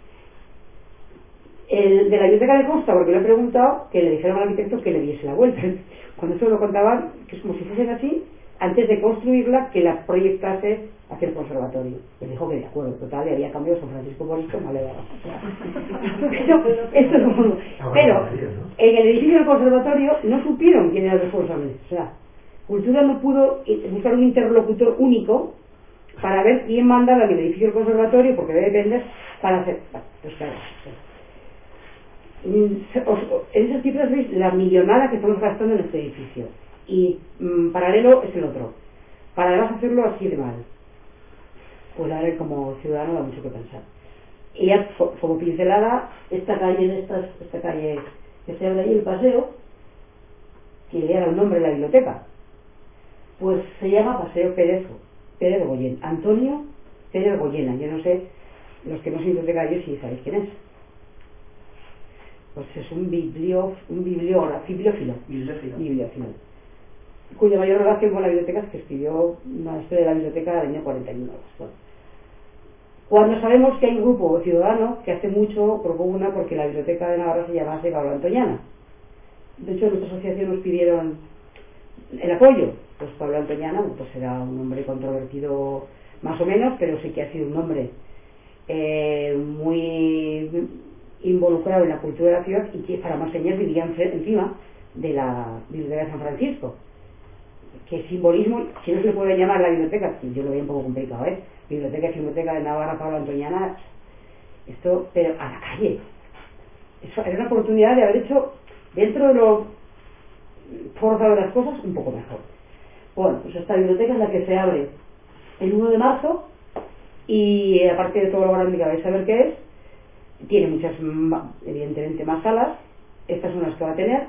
El de la biblioteca le consta, porque le he preguntado, que le dijeron al arquitecto que le diese la vuelta. Cuando esto lo contaban, que es como si fuesen así, antes de construirla, que la proyectase hacia el conservatorio. Le dijo que de acuerdo, total, le había cambiado San Francisco por esto, no le daba. Pero en el edificio del conservatorio no supieron quién era el responsable. O sea, Cultura no pudo buscar un interlocutor único para ver quién mandaba en el edificio del conservatorio, porque debe depender para hacer... Pues claro, en esas cifras veis la millonada que estamos gastando en este edificio y paralelo es el otro, para además hacerlo así de mal. Pues a ver, como ciudadano da mucho que pensar. Y ya como pincelada, esta calle que se abre ahí, el paseo, que le era el nombre de la biblioteca, pues se llama Paseo Pérez Goyen, Antonio Pérez Goyena. Yo no sé, los que no son bibliotecarios, si sabéis quién es. Pues es un bibliófilo, cuya mayor relación con la biblioteca es que escribió una historia de la biblioteca del año 41. Bueno, cuando sabemos que hay un grupo ciudadano que hace mucho propugna porque la biblioteca de Navarra se llamase Pablo Antoniana. De hecho, en nuestra asociación nos pidieron el apoyo. Pues Pablo Antoniana, pues era un hombre controvertido más o menos, pero sí que ha sido un hombre muy involucrado en la cultura de la ciudad y que para más señas vivía encima de la biblioteca de San Francisco. Que simbolismo, si no se le puede llamar la biblioteca, yo lo veo un poco complicado, biblioteca de Navarra, Pablo Antoniana, esto, pero a la calle. Eso era una oportunidad de haber hecho, dentro de lo forzado de las cosas, un poco mejor. Bueno, pues esta biblioteca es la que se abre el 1 de marzo y aparte de todo lo grande que vais a ver qué es, tiene muchas, evidentemente, más salas. Estas son las que va a tener.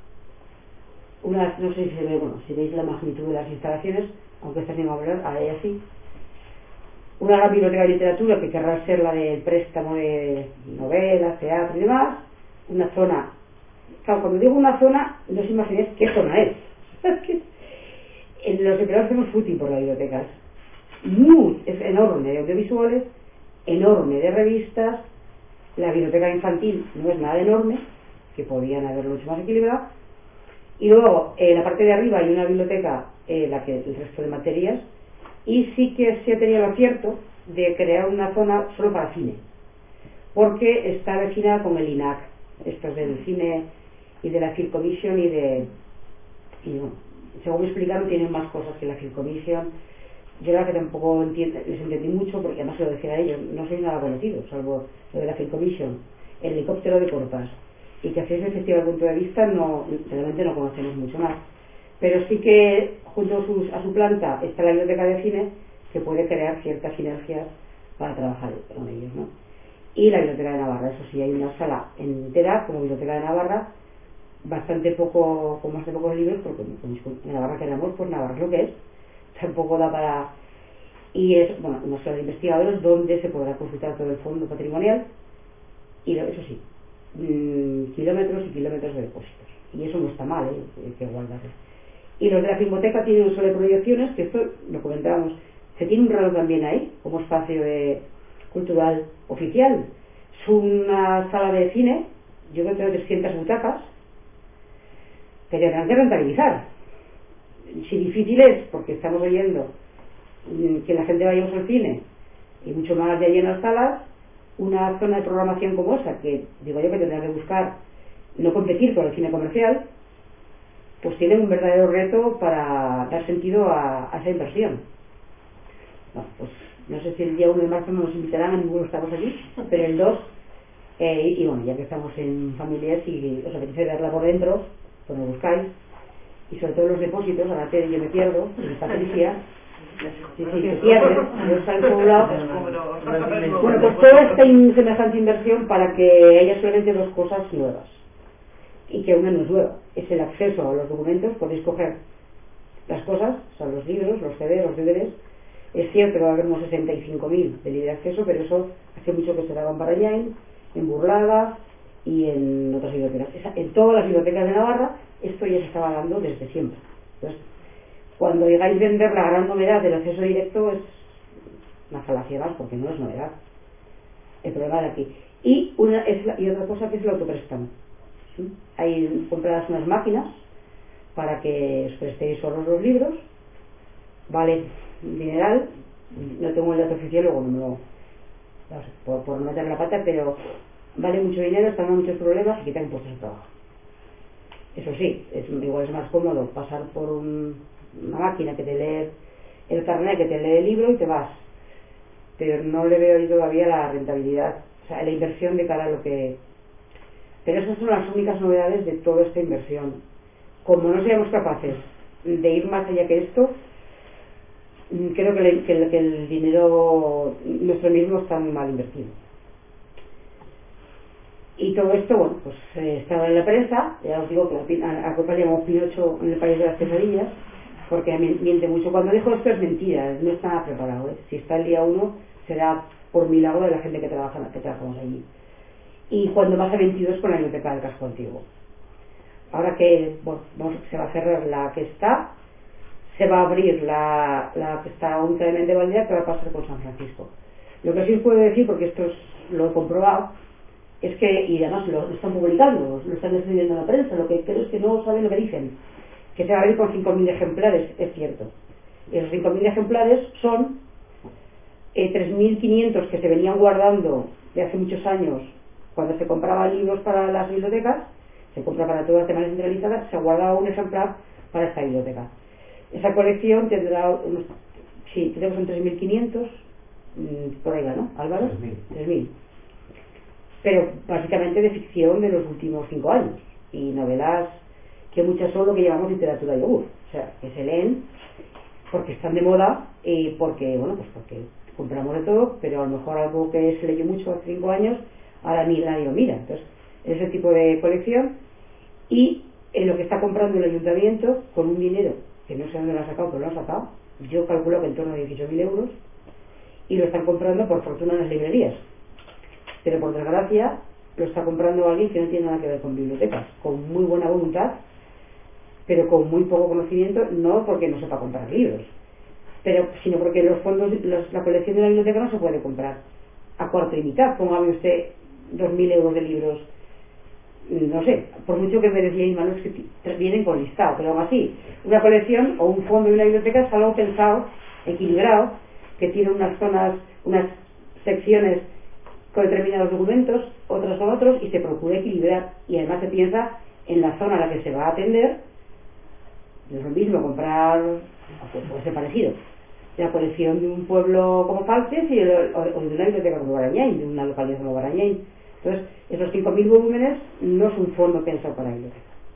No sé si se ve, si veis la magnitud de las instalaciones, aunque estas ni va a hablar, ahí así. Una gran biblioteca de literatura que querrá ser la del préstamo de novelas, teatro y demás. Una zona, claro, cuando digo una zona, no os imaginéis qué zona es. En los empleados hacemos footing por la biblioteca. Es enorme de audiovisuales, enorme de revistas, La biblioteca infantil no es nada enorme, que podían haberlo hecho más equilibrado. Y luego, en la parte de arriba hay una biblioteca, el resto de materias, y sí que se tenía el acierto de crear una zona solo para cine, porque está vecinada con el INAC, estos del cine y de la Film Commission y bueno, según me explicaron, tienen más cosas que la Film Commission. Yo la verdad que tampoco les entendí mucho, porque además lo decía a ellos, no soy nada conocido, salvo lo de la Film Commission, el helicóptero de Corpas, y que hacéis el festival Punto de Vista, realmente no conocemos mucho más. Pero sí que junto a su planta está la biblioteca de cine, que puede crear ciertas sinergias para trabajar con ellos, ¿no? Y la biblioteca de Navarra, eso sí, hay una sala entera como biblioteca de Navarra, con bastante pocos libros, porque en Navarra queremos, pues Navarra es lo que es, tampoco da para... Y es, bueno, una sala de investigadores donde se podrá consultar todo el fondo patrimonial, y eso sí, kilómetros y kilómetros de depósitos, y eso no está mal, hay que guardarlo. Y los de la Filmoteca tienen un solo de proyecciones, que esto lo comentábamos, se tiene un reloj también ahí como espacio cultural oficial. Es una sala de cine, yo creo que tiene 300 butacas, que tendrán que rentabilizar. Si difícil es, porque estamos oyendo que la gente vayamos al cine y mucho más de allí en las salas, una zona de programación como esa, que digo yo que tendrán que buscar no competir con el cine comercial, pues tienen un verdadero reto para dar sentido a esa inversión. Bueno, pues no sé si el día 1 de marzo no nos invitarán, a ninguno estamos allí, pero el 2, y bueno, ya que estamos en familias y os apetece verla por dentro, pues lo buscáis, y sobre todo los depósitos, a la tele yo me pierdo, y Patricia, sí, se pierde, yo salgo por un lado. Bueno, pues toda esta semejante inversión para que haya solamente dos cosas nuevas, y que una no es nueva, es el acceso a los documentos. Podéis coger las cosas, o sea, los libros, los CDs, los DVDs. Es cierto que va a haber unos 65.000 de libre acceso, pero eso hace mucho que se daban para allá, en Burlada y en otras bibliotecas. En todas las bibliotecas de Navarra esto ya se estaba dando desde siempre. Entonces, cuando llegáis a vender la gran novedad del acceso directo, es una falacia más, porque no es novedad. El problema de aquí. Y otra cosa que es el autoprestamo. ¿Sí? Hay compradas unas máquinas para que os prestéis solos los libros, vale un dineral, no tengo el dato oficial, luego no sé, por no meter la pata, pero vale mucho dinero, están dando muchos problemas y quitan impuestos de trabajo. Eso sí, igual es más cómodo pasar por una máquina que te lee el carnet, que te lee el libro y te vas, pero no le veo yo todavía la rentabilidad, o sea, la inversión de cara a lo que... Pero esas son las únicas novedades de toda esta inversión. Como no seamos capaces de ir más allá que esto, creo que el dinero nuestro mismo está muy mal invertido. Y todo esto, bueno, pues estaba en la prensa. Ya os digo que a Copa le llamamos Pinocho en el país de las pesadillas, porque miente mucho. Cuando dijo esto es mentira, no está preparado, ¿eh? Si está el día 1 será por milagro de la gente que trabajamos allí. Y cuando más ha mentido es con la biblioteca del casco antiguo. Ahora que se va a cerrar la que está, se va a abrir la que está únicamente Valdea, que va a pasar con San Francisco. Lo que sí os puedo decir, porque esto lo he comprobado, es que, y además lo están publicando, lo están escribiendo en la prensa, lo que creo es que no saben lo que dicen, que se va a abrir con 5.000 ejemplares, es cierto. Y esos 5.000 ejemplares son 3.500 que se venían guardando de hace muchos años, cuando se compraban libros para las bibliotecas, se compra para todas las demás centralizadas, se guardaba un ejemplar para esta biblioteca. Esa colección tendrá sí, creo que son 3.500, por ahí va, ¿no, Álvaro? 3.000. Pero básicamente de ficción de los últimos 5 años, y novelas que muchas son lo que llamamos literatura yogur, o sea, que se leen porque están de moda y porque, bueno, pues porque compramos de todo, pero a lo mejor algo que se leyó mucho hace 5 años ahora ni nadie lo mira. Entonces, ese tipo de colección, y en lo que está comprando el ayuntamiento con un dinero que no sé dónde lo ha sacado, pero lo ha sacado, yo calculo que en torno a 18.000 euros, y lo están comprando por fortuna en las librerías, pero por desgracia lo está comprando alguien que no tiene nada que ver con bibliotecas, con muy buena voluntad, pero con muy poco conocimiento, no porque no sepa comprar libros, sino porque los fondos, la colección de la biblioteca no se puede comprar a cuarto y mitad. Póngame usted 2.000 euros de libros, no sé, por mucho que me decía Imanol, es que vienen con listado, pero aún así, una colección o un fondo de una biblioteca es algo pensado, equilibrado, que tiene unas zonas, unas secciones con determinados documentos, otras con otros, y se procura equilibrar, y además se piensa en la zona a la que se va a atender. No es lo mismo comprar, puede ser parecido, la colección de un pueblo como Falces o de una biblioteca como Barañáin, de una localidad como Barañáin. Entonces, esos 5.000 volúmenes no es un fondo pensado para biblioteca.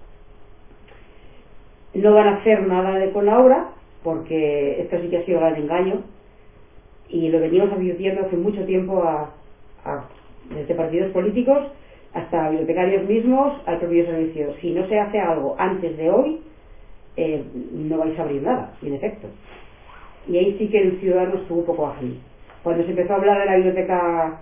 No van a hacer nada con la obra, porque esto sí que ha sido gran engaño, y lo venimos advirtiendo hace mucho tiempo desde partidos políticos hasta bibliotecarios mismos, al propio servicio. Si no se hace algo antes de hoy, no vais a abrir nada, y en efecto. Y ahí sí que el ciudadano estuvo un poco ágil. Cuando se empezó a hablar de la biblioteca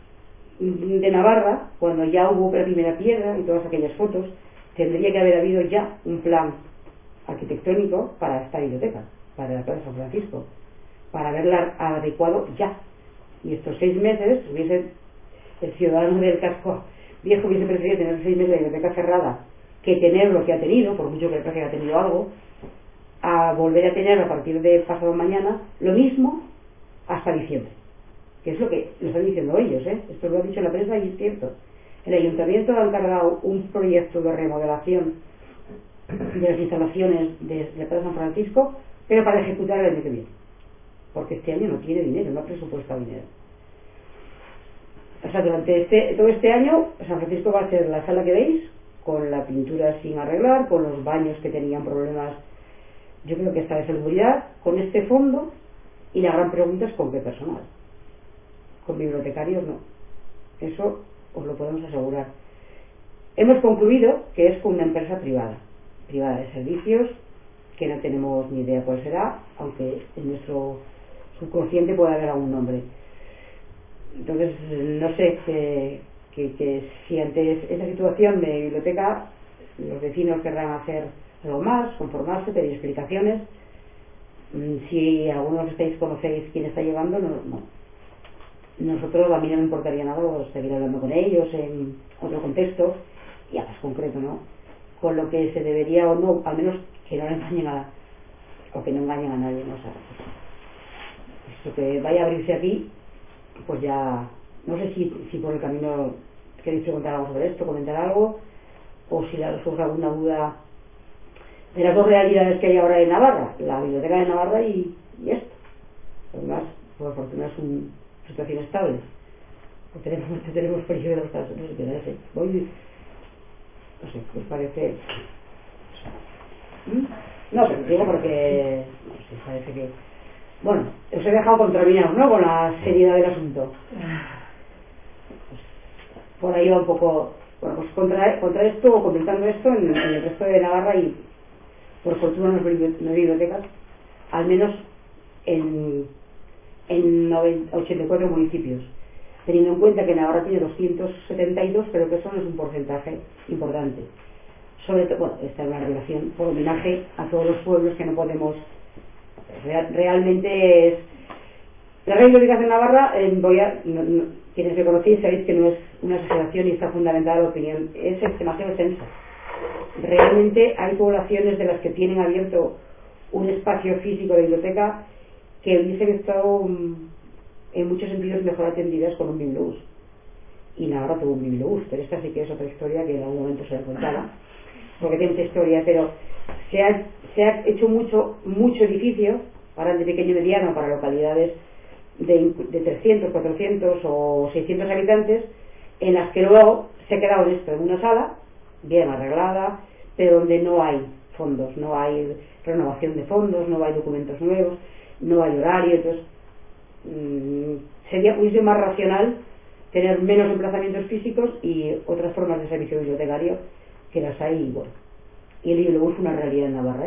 de Navarra, cuando ya hubo la primera piedra y todas aquellas fotos, tendría que haber habido ya un plan arquitectónico para esta biblioteca, para la Plaza de San Francisco, para haberla adecuado ya. Y estos 6 meses, el ciudadano del casco viejo hubiese preferido tener 6 meses de biblioteca cerrada que tener lo que ha tenido, por mucho que le parezca que ha tenido algo, a volver a tener a partir de pasado mañana lo mismo hasta diciembre, que es lo que lo están diciendo ellos, esto lo ha dicho la prensa y es cierto. El ayuntamiento ha encargado un proyecto de remodelación de las instalaciones de la Plaza San Francisco, pero para ejecutar el año que viene, porque este año no tiene dinero, no ha presupuestado dinero. O sea, durante todo este año San Francisco va a ser la sala que veis, con la pintura sin arreglar, con los baños que tenían problemas, yo creo que hasta de seguridad, con este fondo, y la gran pregunta es ¿con qué personal? Con bibliotecarios no, eso os lo podemos asegurar. Hemos concluido que es con una empresa privada de servicios, que no tenemos ni idea cuál será, aunque en nuestro subconsciente puede haber algún nombre. Entonces no sé que si ante esa situación de biblioteca los vecinos querrán hacer algo más, conformarse, pedir explicaciones. Si algunos conocéis quién está llevando, no. Nosotros, a mí no me importaría nada seguir hablando con ellos en otro contexto y a más concreto, ¿no? Con lo que se debería o no, al menos que no le engañen o que no engañen a nadie, ¿no? O sea, esto que vaya a abrirse aquí, pues ya no sé si por el camino queréis preguntar algo sobre esto, comentar algo, o si les surge alguna duda de las dos realidades que hay ahora en Navarra, la biblioteca de Navarra y esto. Además, por fortuna es una situación estable. Tenemos periodo de los casos, no sé, ¿os parece? No, pero digo porque no sé, parece que bueno, os he dejado contaminados, ¿no? Con la seriedad del asunto. Pues, por ahí va un poco. Bueno, pues contra esto o comentando esto en el resto de Navarra, y por fortuna no hay bibliotecas, al menos en 84 municipios, teniendo en cuenta que Navarra tiene 272, pero que eso no es un porcentaje importante. Sobre todo, bueno, esta es una relación por homenaje a todos los pueblos que no podemos. Realmente es la red biblioteca de Navarra. Quienes me conocéis sabéis que no es una exageración y está fundamentada la opinión, es demasiado extensa. Realmente hay poblaciones de las que tienen abierto un espacio físico de biblioteca que hubiesen estado en muchos sentidos mejor atendidas con un bibliobús, y Navarra tuvo un bibliobús, pero esta sí que es otra historia que en algún momento se la contaba, porque tiene mucha historia. Pero se ha hecho mucho edificio, ahora de pequeño y mediano, para localidades de 300, 400 o 600 habitantes, en las que luego se ha quedado esto en una sala bien arreglada, pero donde no hay fondos, no hay renovación de fondos, no hay documentos nuevos, no hay horario. Entonces sería mucho más racional tener menos emplazamientos físicos y otras formas de servicio bibliotecario, que las hay. Y bueno, y el bibliobús es una realidad en Navarra,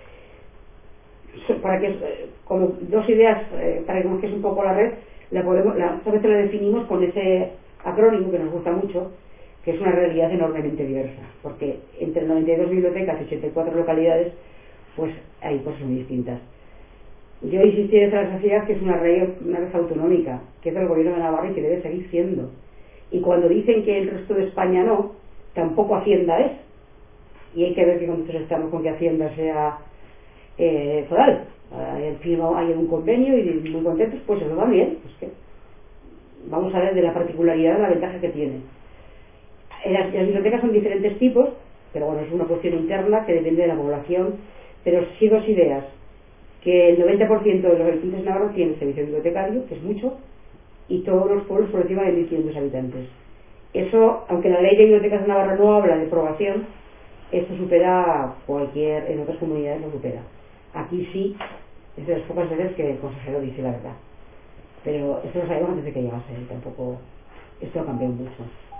para que como dos ideas, para que conozcáis un poco la red. Esta vez la definimos con ese acrónimo que nos gusta mucho, que es una realidad enormemente diversa, porque entre 92 bibliotecas y 84 localidades, pues hay cosas muy distintas. Yo insistí en esa sociedad que es una red autonómica, que es del gobierno de Navarra y que debe seguir siendo, Y cuando dicen que el resto de España no, tampoco Hacienda es. Y hay que ver que nosotros estamos con que Hacienda sea foral. Hay un convenio y muy contentos, pues eso va bien. Pues que vamos a ver de la particularidad, la ventaja que tiene. Las bibliotecas son diferentes tipos, pero bueno, es una cuestión interna que depende de la población. Pero sí dos ideas: que el 90% de los habitantes de Navarra tienen servicio bibliotecario, que es mucho, y todos los pueblos por encima de 1.500 habitantes. Eso, aunque la ley de bibliotecas de Navarra no habla de aprobación, esto supera cualquier, en otras comunidades lo supera. Aquí sí, es de las pocas veces que el consejero dice la verdad. Pero esto lo sabemos antes de que llegase, tampoco, esto ha cambiado mucho.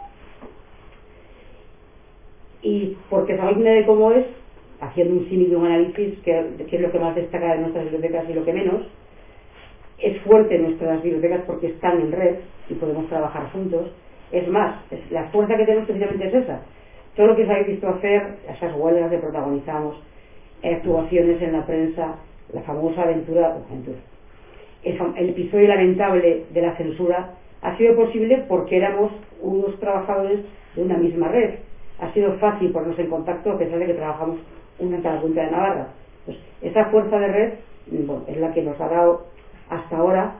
Y porque sabéis de cómo es, haciendo un símil de un análisis, que es lo que más destaca de nuestras bibliotecas y lo que menos, es fuerte nuestras bibliotecas porque están en red y podemos trabajar juntos. Es más, la fuerza que tenemos precisamente es esa. Todo lo que os habéis visto hacer, esas huelgas que protagonizamos, actuaciones en la prensa, la famosa aventura, el episodio lamentable de la censura, ha sido posible porque éramos unos trabajadores de una misma red. Ha sido fácil ponernos en contacto a pesar de que trabajamos una en cada punta de Navarra. Pues esa fuerza de red, bueno, es la que nos ha dado hasta ahora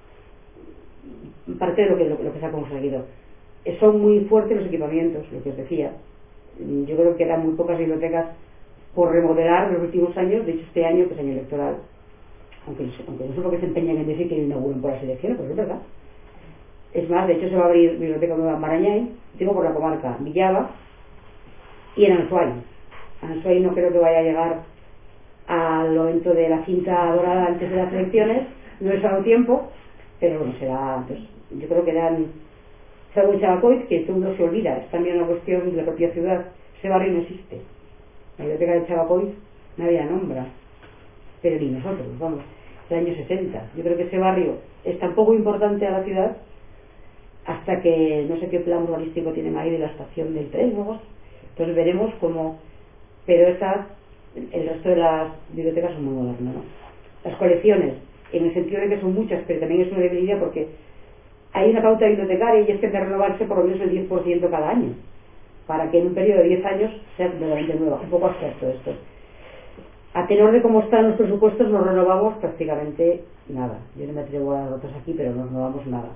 parte de lo que se ha conseguido. Son muy fuertes los equipamientos, lo que os decía. Yo creo que quedan muy pocas bibliotecas por remodelar en los últimos años. De hecho, este año, que es año electoral, aunque no sé por qué se empeñan en decir que inauguren por las elecciones, pero es verdad. Es más, de hecho se va a abrir biblioteca nueva en Marañay, tengo por la comarca Villava y en Anzuay. Anzuay no creo que vaya a llegar al momento de la cinta dorada antes de las elecciones, no es a un tiempo, pero bueno, será, pues, yo creo que dan Salvo Chabacois, que todo mundo se olvida, es también una cuestión de la propia ciudad. Ese barrio no existe. La biblioteca de Chabacois nadie la nombra, pero ni nosotros, vamos, del año 60. Yo creo que ese barrio es tan poco importante a la ciudad hasta que no sé qué plan urbanístico tienen ahí de la estación del tren, ¿no? Entonces veremos cómo, pero el resto de las bibliotecas son muy modernas, ¿no? Las colecciones, en el sentido de que son muchas, pero también es una debilidad porque hay una pauta bibliotecaria y es que de renovarse por lo menos el 10% cada año, para que en un periodo de 10 años sea completamente nueva. Un poco abstracto esto. A tenor de cómo están los presupuestos, nos renovamos prácticamente nada. Yo no me atrevo a dar otras aquí, pero no renovamos nada.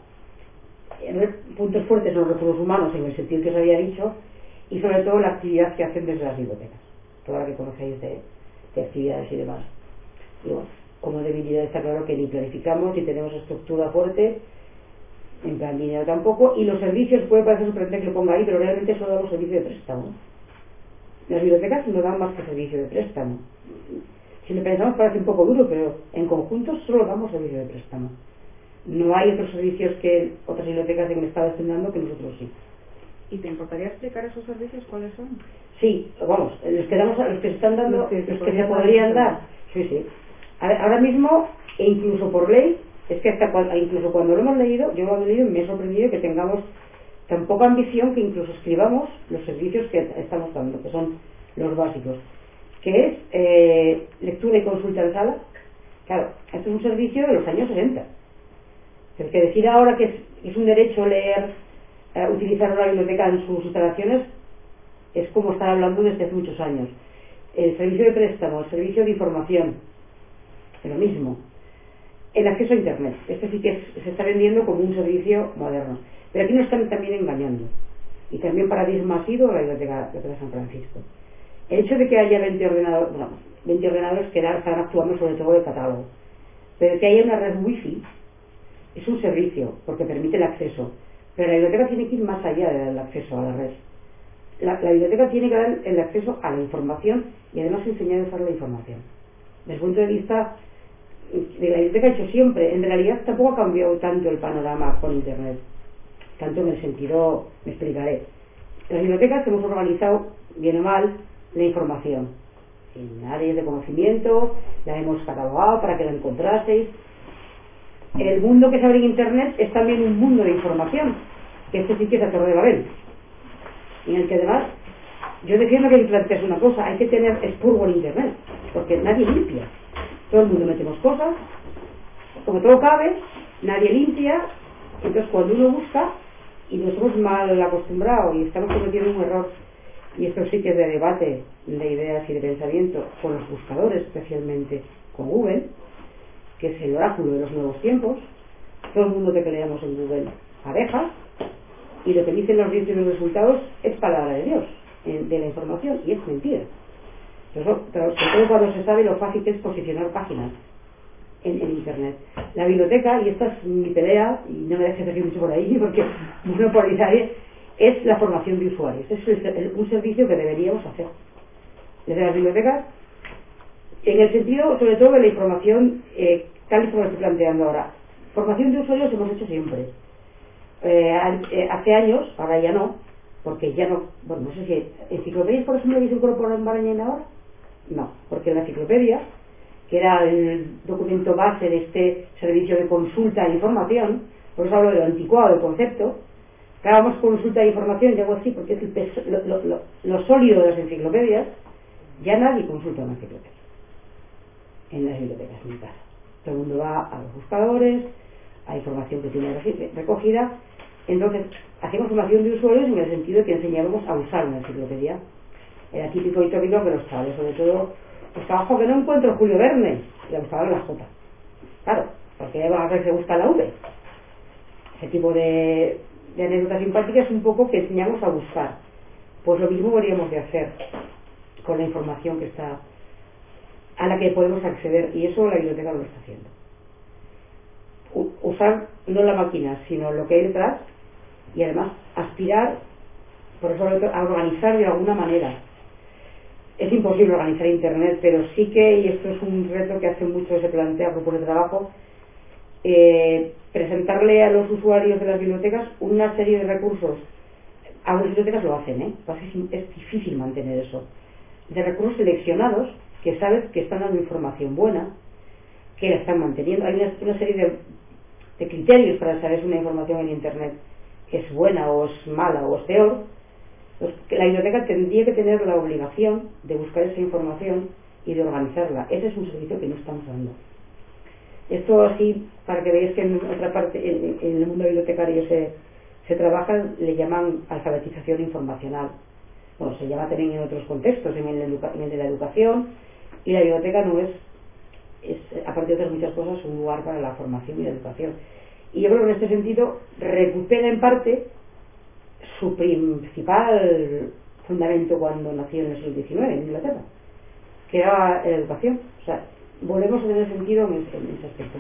Puntos fuertes son los recursos humanos, en el sentido que os había dicho, y sobre todo la actividad que hacen desde las bibliotecas, toda la que conocéis de actividades y demás. Y bueno, como debilidad está claro que ni planificamos, ni tenemos estructura fuerte, en plan dinero tampoco, y los servicios, puede parecer sorprendente que lo ponga ahí, pero realmente solo damos servicio de préstamo. Las bibliotecas no dan más que servicio de préstamo. Si lo pensamos parece un poco duro, pero en conjunto solo damos servicio de préstamo. No hay otros servicios que otras bibliotecas en el estado estén dando que nosotros sí. ¿Y te importaría explicar esos servicios cuáles son? Sí, vamos, los que se están dando, los que se podrían dar. Sí, sí. A ver, ahora mismo, e incluso por ley, es que incluso cuando lo hemos leído, yo lo he leído y me he sorprendido que tengamos tan poca ambición que incluso escribamos los servicios que estamos dando, que son los básicos, que es lectura y consulta en sala. Claro, esto es un servicio de los años 60. El que decir ahora que es un derecho leer, utilizar una biblioteca en sus instalaciones, es como estar hablando desde hace muchos años. El servicio de préstamo, el servicio de información, es lo mismo. El acceso a internet, este sí que se está vendiendo como un servicio moderno, pero aquí nos están también engañando, y también paradigma ha sido la biblioteca de San Francisco. El hecho de que haya 20 ordenadores que están actuando sobre todo de catálogo, pero que haya una red wifi es un servicio porque permite el acceso, pero la biblioteca tiene que ir más allá del acceso a la red. La biblioteca tiene que dar el acceso a la información y además enseñar a usar la información. Desde el punto de vista de la biblioteca, hecho siempre, en realidad tampoco ha cambiado tanto el panorama con internet, tanto en el sentido, me explicaré. Las bibliotecas hemos organizado, bien o mal, la información en áreas de conocimiento, la hemos catalogado para que la encontraseis. El mundo que se abre en internet es también un mundo de información, que este sí que es la Torre de Babel, en el que además yo defiendo que hay que plantearse una cosa: hay que tener expurgo en internet, porque nadie limpia, todo el mundo metemos cosas, como todo cabe, nadie limpia. Entonces cuando uno busca, y nos hemos mal acostumbrado y estamos cometiendo un error, y estos sitios de debate de ideas y de pensamiento con los buscadores, especialmente con Google, que es el oráculo de los nuevos tiempos. Todo el mundo que leamos en Google abejas, y lo que dicen los últimos resultados es palabra de Dios, de la información, y es mentira. Sobre todo cuando se sabe lo fácil que es posicionar páginas en internet. La biblioteca, y esta es mi pelea, y no me dejes decir mucho por ahí porque monopolizaré, es la formación de usuarios. Es un servicio que deberíamos hacer desde las bibliotecas, en el sentido sobre todo de la información, tal y como lo estoy planteando ahora. Formación de usuarios hemos hecho siempre, hace años, ahora ya no, porque ya no, bueno, no sé si enciclopedias por ejemplo se incorporan en Barañain ahora, no, porque la enciclopedia, que era el documento base de este servicio de consulta e información, por eso hablo de lo anticuado del concepto. Acabamos consulta e información, y hago así porque es lo sólido de las enciclopedias. Ya nadie consulta una enciclopedia en las bibliotecas, en mi casa. Todo el mundo va a los buscadores, a información que tiene recogida. Entonces hacemos formación de usuarios en el sentido de que enseñábamos a usar una enciclopedia. Era típico y tópico que los chavales, sobre todo, pues trabajo que no encuentro Julio Verne, y le gustaban las J. Claro, porque a veces se busca la V. Ese tipo de anécdotas simpáticas, un poco que enseñamos a buscar. Pues lo mismo deberíamos de hacer con la información que está, a la que podemos acceder, y eso la biblioteca lo está haciendo. Usar no la máquina, sino lo que hay detrás, y además aspirar, por eso a organizar de alguna manera. Es imposible organizar internet, pero sí que, y esto es un reto que hace mucho se plantea a grupos de trabajo, presentarle a los usuarios de las bibliotecas una serie de recursos. Algunas bibliotecas lo hacen, es difícil mantener eso, de recursos seleccionados que sabes que están dando información buena, que la están manteniendo. Hay una serie de criterios para saber si una información en internet es buena o es mala o es peor. Pues que la biblioteca tendría que tener la obligación de buscar esa información y de organizarla. Ese es un servicio que no estamos dando. Esto así, para que veáis que en otra parte, en el mundo bibliotecario se trabaja, le llaman alfabetización informacional. Bueno, se llama también en otros contextos, en el de la educación, y la biblioteca no es, aparte de otras muchas cosas, un lugar para la formación y la educación. Y yo creo que en este sentido recupera en parte su principal fundamento cuando nació en el siglo XIX en Inglaterra, que era la educación. O sea, volvemos en ese sentido en ese aspecto.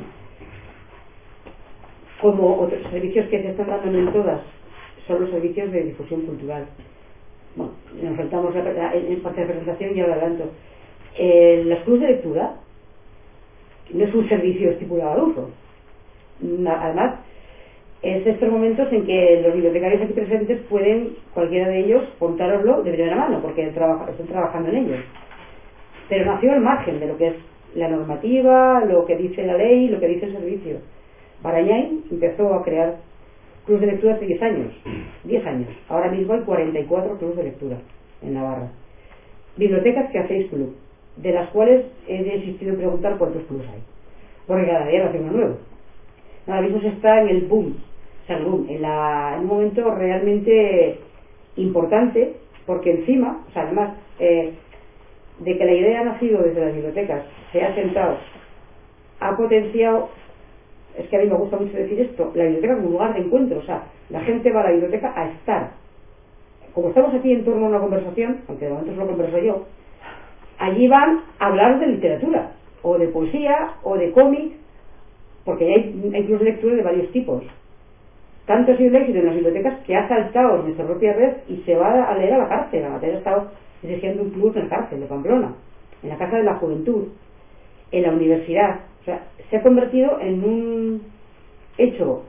Como otros servicios que se están dando en todas son los servicios de difusión cultural. Bueno, nos saltamos en parte de presentación y ahora adelanto. Los clubes de lectura no es un servicio estipulado al uso. Además, es de estos momentos en que los bibliotecarios aquí presentes pueden, cualquiera de ellos, contároslo de primera mano, porque están trabajando en ello. Pero nació al margen de lo que es la normativa, lo que dice la ley, lo que dice el servicio. Barañain empezó a crear clubes de lectura hace 10 años. 10 años. Ahora mismo hay 44 clubes de lectura en Navarra. Bibliotecas que hacéis club, de las cuales he desistido en preguntar cuántos clubes hay, porque cada día nace uno nuevo. Ahora mismo se está en el boom, en un momento realmente importante, porque encima, o sea, además de que la idea ha nacido desde las bibliotecas, se ha sentado, ha potenciado, es que a mí me gusta mucho decir esto, la biblioteca como un lugar de encuentro. O sea, la gente va a la biblioteca a estar, como estamos aquí en torno a una conversación, aunque de momento solo converso yo, allí van a hablar de literatura, o de poesía, o de cómic, porque ya hay clubes de lectura de varios tipos. Tanto ha sido el éxito en las bibliotecas que ha saltado nuestra propia red y se va a leer a la cárcel. La materia ha estado dirigiendo un club en la cárcel de Pamplona, en la Casa de la Juventud, en la universidad. O sea, se ha convertido en un hecho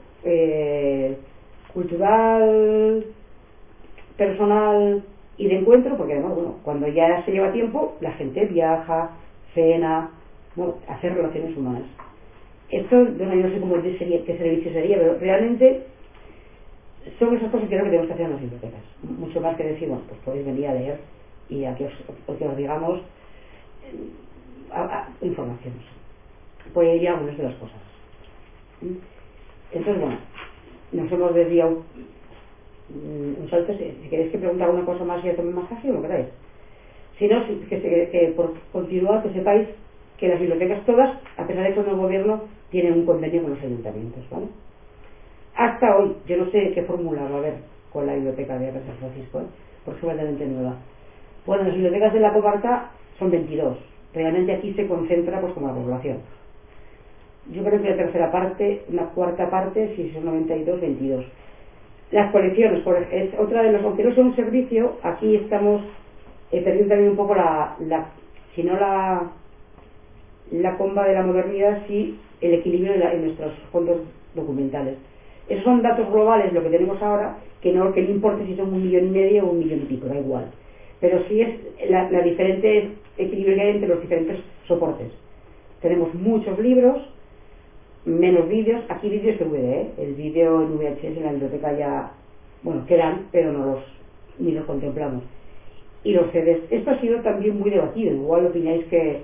cultural, personal y de encuentro, porque además, bueno, cuando ya se lleva tiempo, la gente viaja, cena, bueno, hace relaciones humanas. Esto, bueno, yo no sé cómo qué servicio sería, pero realmente son esas cosas que creo que tenemos que hacer en las bibliotecas. Mucho más que decir, bueno, pues podéis venir a leer y a que os digamos informaciones. Pues iría algunas de las cosas. Entonces, bueno, nos hemos desviado un salto. Si queréis que preguntar alguna cosa más y ya tome más café, lo queráis. Si no, que por continuar, que sepáis que las bibliotecas todas, a pesar de que son el gobierno, tienen un convenio con los ayuntamientos, ¿vale? Hasta hoy, yo no sé qué fórmula va a haber con la biblioteca de San Francisco, porque es completamente nueva. Bueno, las bibliotecas de la comarca son 22. Realmente aquí se concentra pues como la población. Yo creo que la tercera parte, una cuarta parte, si son 92, 22. Las colecciones, es otra de los, aunque no son un servicio, aquí estamos perdiendo también un poco si no la comba de la modernidad, sí el equilibrio en nuestros fondos documentales. Esos son datos globales, lo que tenemos ahora, que no importa si son 1,5 millones o 1 millón y pico, da igual. Pero sí es la diferente equilibrio que hay entre los diferentes soportes. Tenemos muchos libros, menos vídeos. Aquí vídeos DVD, el vídeo en VHS en la biblioteca ya, bueno, quedan, pero ni los contemplamos. Y los CDs. Esto ha sido también muy debatido. Igual opináis que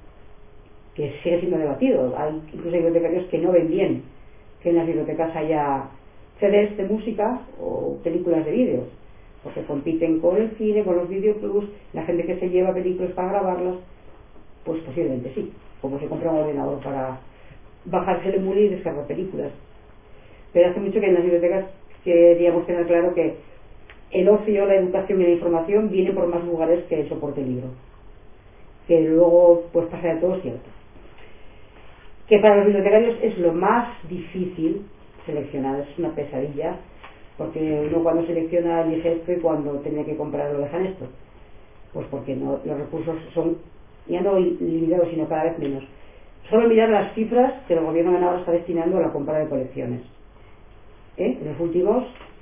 sigue siendo debatido. Hay incluso bibliotecarios que no ven bien que en las bibliotecas haya CDs de música o películas de vídeos, porque compiten con el cine, con los videoclubs, la gente que se lleva películas para grabarlas, pues posiblemente sí, como se compra un ordenador para bajarse el emule y descargar películas. Pero hace mucho que en las bibliotecas queríamos tener claro que el ocio, la educación y la información vienen por más lugares que el soporte libro, que luego pues pasa de todo cierto. Que para los bibliotecarios es lo más difícil seleccionar, es una pesadilla, porque uno cuando selecciona elige esto y cuando tiene que comprar lo dejan esto, pues porque no, los recursos son ya no limitados sino cada vez menos. Solo mirar las cifras que el gobierno de Navarra está destinando a la compra de colecciones en los últimos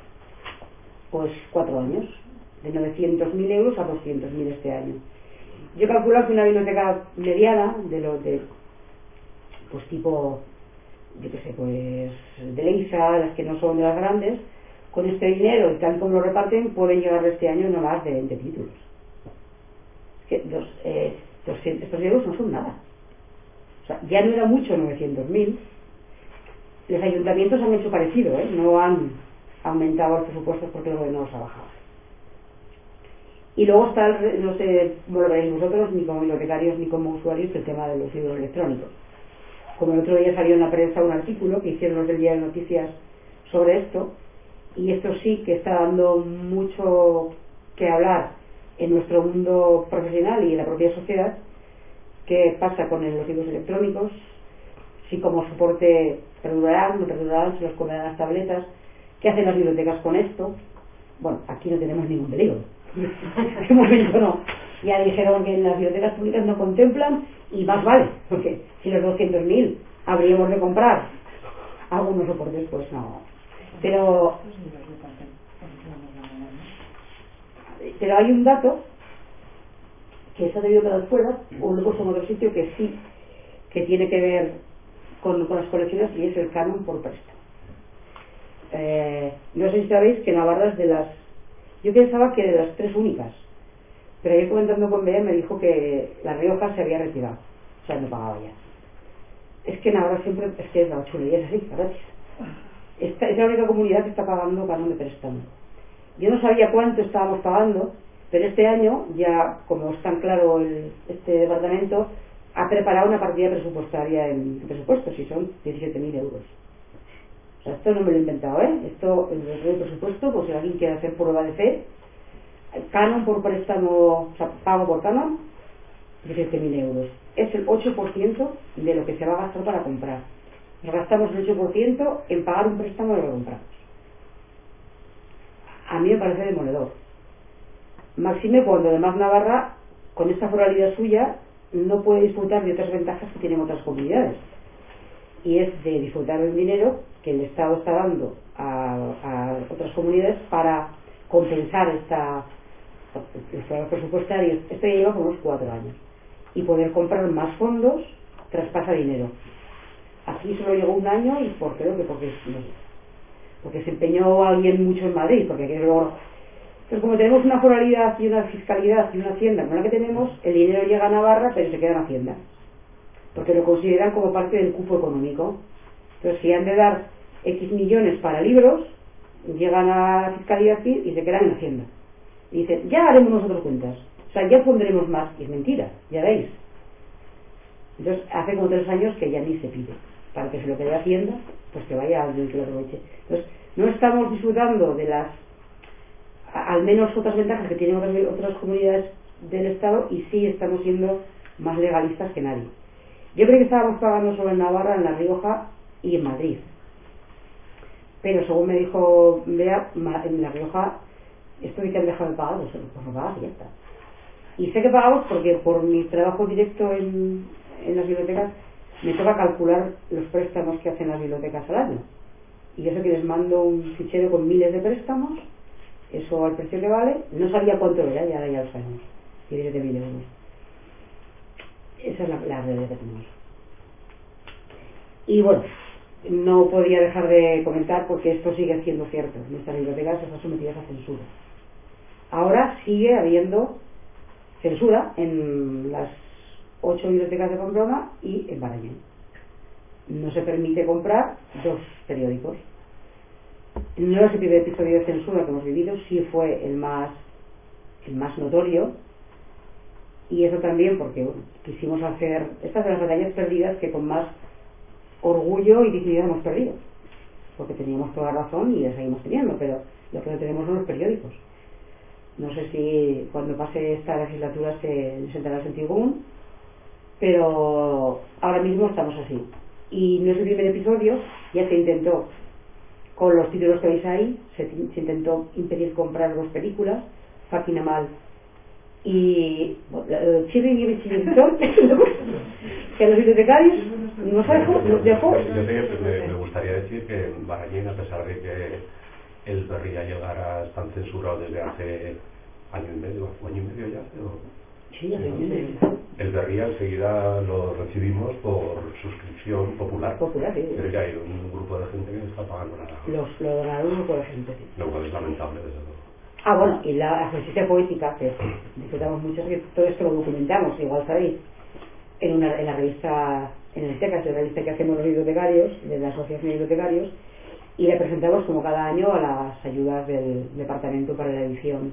pues 4 años, de 900.000 euros a 200.000 este año. Yo calculo que una biblioteca mediana de pues tipo, yo qué sé, pues de Leisa, las que no son de las grandes, con este dinero y tal como lo reparten, pueden llegar este año no más de 20 títulos. Es que 200 euros no son nada. O sea, ya no era mucho 900.000. Los ayuntamientos han hecho parecido, no han aumentado los presupuestos porque el gobierno los ha bajado. Y luego está, no sé cómo lo veréis vosotros, ni como bibliotecarios ni como usuarios, el tema de los libros electrónicos. Como el otro día salió en la prensa un artículo que hicieron los del Día de Noticias sobre esto, y esto sí que está dando mucho que hablar en nuestro mundo profesional y en la propia sociedad. ¿Qué pasa con los libros electrónicos? Si como soporte perdurarán, no perdurarán, se los comerán las tabletas. ¿Qué hacen las bibliotecas con esto? Bueno, aquí no tenemos ningún peligro. De momento no. Ya dijeron que en las bibliotecas públicas no contemplan, y más vale, porque si los 200.000 habríamos de comprar algunos soportes, pues no. Pero hay un dato que se ha debido quedar fuera, o lo he puesto en otro sitio que sí, que tiene que ver con las colecciones, y es el canon por préstamo. No sé si sabéis que Navarra es de las, yo pensaba que de las 3 únicas, pero ayer comentando con Bea me dijo que La Rioja se había retirado, o sea, no pagaba ya. Es que Navarra siempre, es que es la chulería, es así, gratis. Esta es la única comunidad que está pagando canon de préstamo. Yo no sabía cuánto estábamos pagando, pero este año ya, como es tan claro este departamento, ha preparado una partida presupuestaria en presupuestos, y son 17.000 euros. O sea, esto no me lo he inventado, esto, el presupuesto, pues si alguien quiere hacer prueba de fe, canon por préstamo, o sea, pago por canon, 17.000 euros. Es el 8% de lo que se va a gastar para comprar. Nos gastamos el 8% en pagar un préstamo de lo que compramos. A mí me parece demoledor. Máxime cuando además Navarra, con esta foralidad suya, no puede disfrutar de otras ventajas que tienen otras comunidades, y es de disfrutar del dinero que el Estado está dando a otras comunidades para compensar los programas presupuestarios. Esto ya lleva como unos 4 años, y poder comprar más fondos traspasa dinero. Aquí solo llegó un año, y creo que porque se empeñó alguien mucho en Madrid, porque aquí luego. Entonces, como tenemos una foralidad y una fiscalidad y una hacienda como la que tenemos, el dinero llega a Navarra pero se queda en Hacienda, porque lo consideran como parte del cupo económico. Entonces, si han de dar X millones para libros, llegan a la fiscalía y se quedan en Hacienda. Y dicen, ya haremos nosotros cuentas. O sea, ya pondremos más. Y es mentira, ya veis. Entonces, hace como 3 años que ya ni se pide. Para que se lo quede Hacienda, pues que vaya alguien que lo aproveche. Entonces, no estamos disfrutando de las, al menos otras ventajas que tienen otras comunidades del Estado, y sí estamos siendo más legalistas que nadie. Yo creo que estábamos pagando solo en Navarra, en La Rioja y en Madrid. Pero según me dijo Bea, en La Rioja, esto de que han dejado de pagar, pues lo pagas y ya está. Y sé que pagamos porque por mi trabajo directo en las bibliotecas me toca calcular los préstamos que hacen las bibliotecas al año. Y yo sé que les mando un fichero con miles de préstamos, eso al precio que vale, no sabía cuánto era, ya los años, 17.000 euros. Esa es la realidad que tenemos. Y bueno, no podía dejar de comentar porque esto sigue siendo cierto. Nuestras bibliotecas están sometidas a censura. Ahora sigue habiendo censura en las 8 bibliotecas de Pamplona y en Barañén. No se permite comprar 2 periódicos. No es el primer episodio de censura que hemos vivido, sí fue el más notorio. Y eso también porque bueno, quisimos hacer estas de las batallas perdidas que con más orgullo y dignidad hemos perdido, porque teníamos toda la razón y la seguimos teniendo, pero lo que no tenemos son los periódicos. No sé si cuando pase esta legislatura se sentará el sentido común, pero ahora mismo estamos así. Y no es el primer episodio, ya se intentó con los títulos que veis ahí, se intentó impedir comprar 2 películas, Fátima Mal y Chirrin y Bichillintón, que a los bibliotecarios nos dejó. Yo me gustaría decir que en Barañén, a pesar de que el Berría llegara, están censurados desde hace año y medio ya. Sí, ya medio. El Berría enseguida lo recibimos por suscripción popular. Sí. Creo que hay un grupo de gente que está pagando nada. Lo donaron un grupo de gente. Sí. Lo cual es lamentable, desde luego. Bueno, y la justicia poética, que disfrutamos mucho, que todo esto lo documentamos, igual sabéis, en la revista, en el TECA, es la revista que hacemos los bibliotecarios, de la Asociación de Bibliotecarios, y la presentamos como cada año a las ayudas del departamento para la edición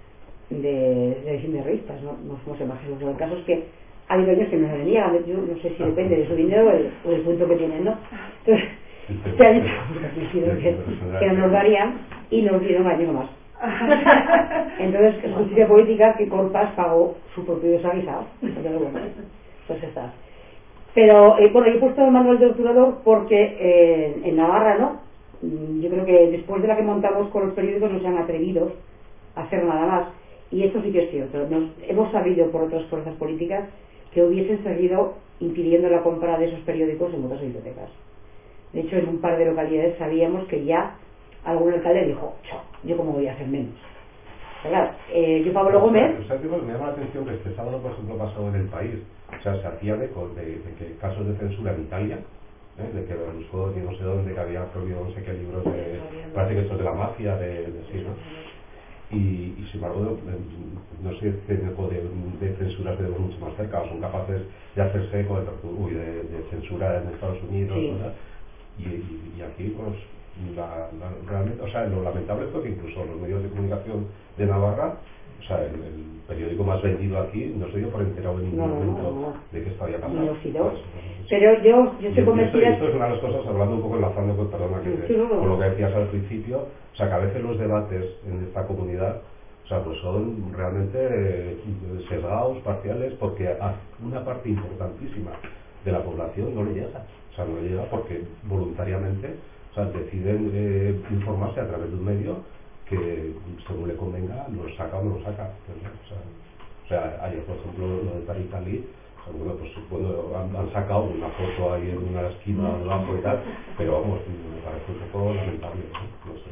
de revistas, ¿no? No somos evangélicos. El caso es que hay años que nos lo niegan, yo no sé si depende de su dinero o el punto que tienen, ¿no? Entonces, este año que no nos darían y nos dieron un año más. Entonces, es justicia política que Corpas pagó su propio desaguisado. Entonces, bueno, pues está. Pero, bueno, yo he puesto el manual del torturador porque en Navarra, ¿no? Yo creo que después de la que montamos con los periódicos no se han atrevido a hacer nada más. Y esto sí que es cierto. Hemos sabido por otras fuerzas políticas que hubiesen seguido impidiendo la compra de esos periódicos en otras bibliotecas. De hecho, en un par de localidades sabíamos que ya algún alcalde dijo, yo cómo voy a hacer menos. Pero claro, yo Pablo Gómez... Me llama la atención que este sábado, por ejemplo, pasó en El País. O sea, se hacía eco de que casos de censura en Italia, de que Berlusconi, no sé dónde, que había prohibido no sé qué libros, parece que estos de la mafia, sí, ¿no? Y sin embargo, no sé qué tipo de censuras tenemos mucho más cerca, o son capaces de hacerse eco de censura en Estados Unidos, sí. ¿verdad? Y aquí, pues, realmente, o sea, lo lamentable fue que incluso los medios de comunicación de Navarra, o sea, el periódico más vendido aquí, no se dio por enterado en ningún momento de que esto había pasado. No, pero yo estoy convencida. Esto es una de las cosas, hablando un poco, enlazando con, perdona, con lo que decías al principio, o sea, que a veces los debates en esta comunidad, o sea, pues son realmente sesgados, parciales, porque a una parte importantísima de la población no le llega. O sea, no le llega porque voluntariamente, o sea, deciden informarse a través de un medio que según le convenga lo saca o no lo saca. O sea, ayer, por ejemplo, lo de Taritali, bueno, pues han sacado una foto ahí en una esquina del banco y tal, pero vamos, me parece un poco lamentable, no sé.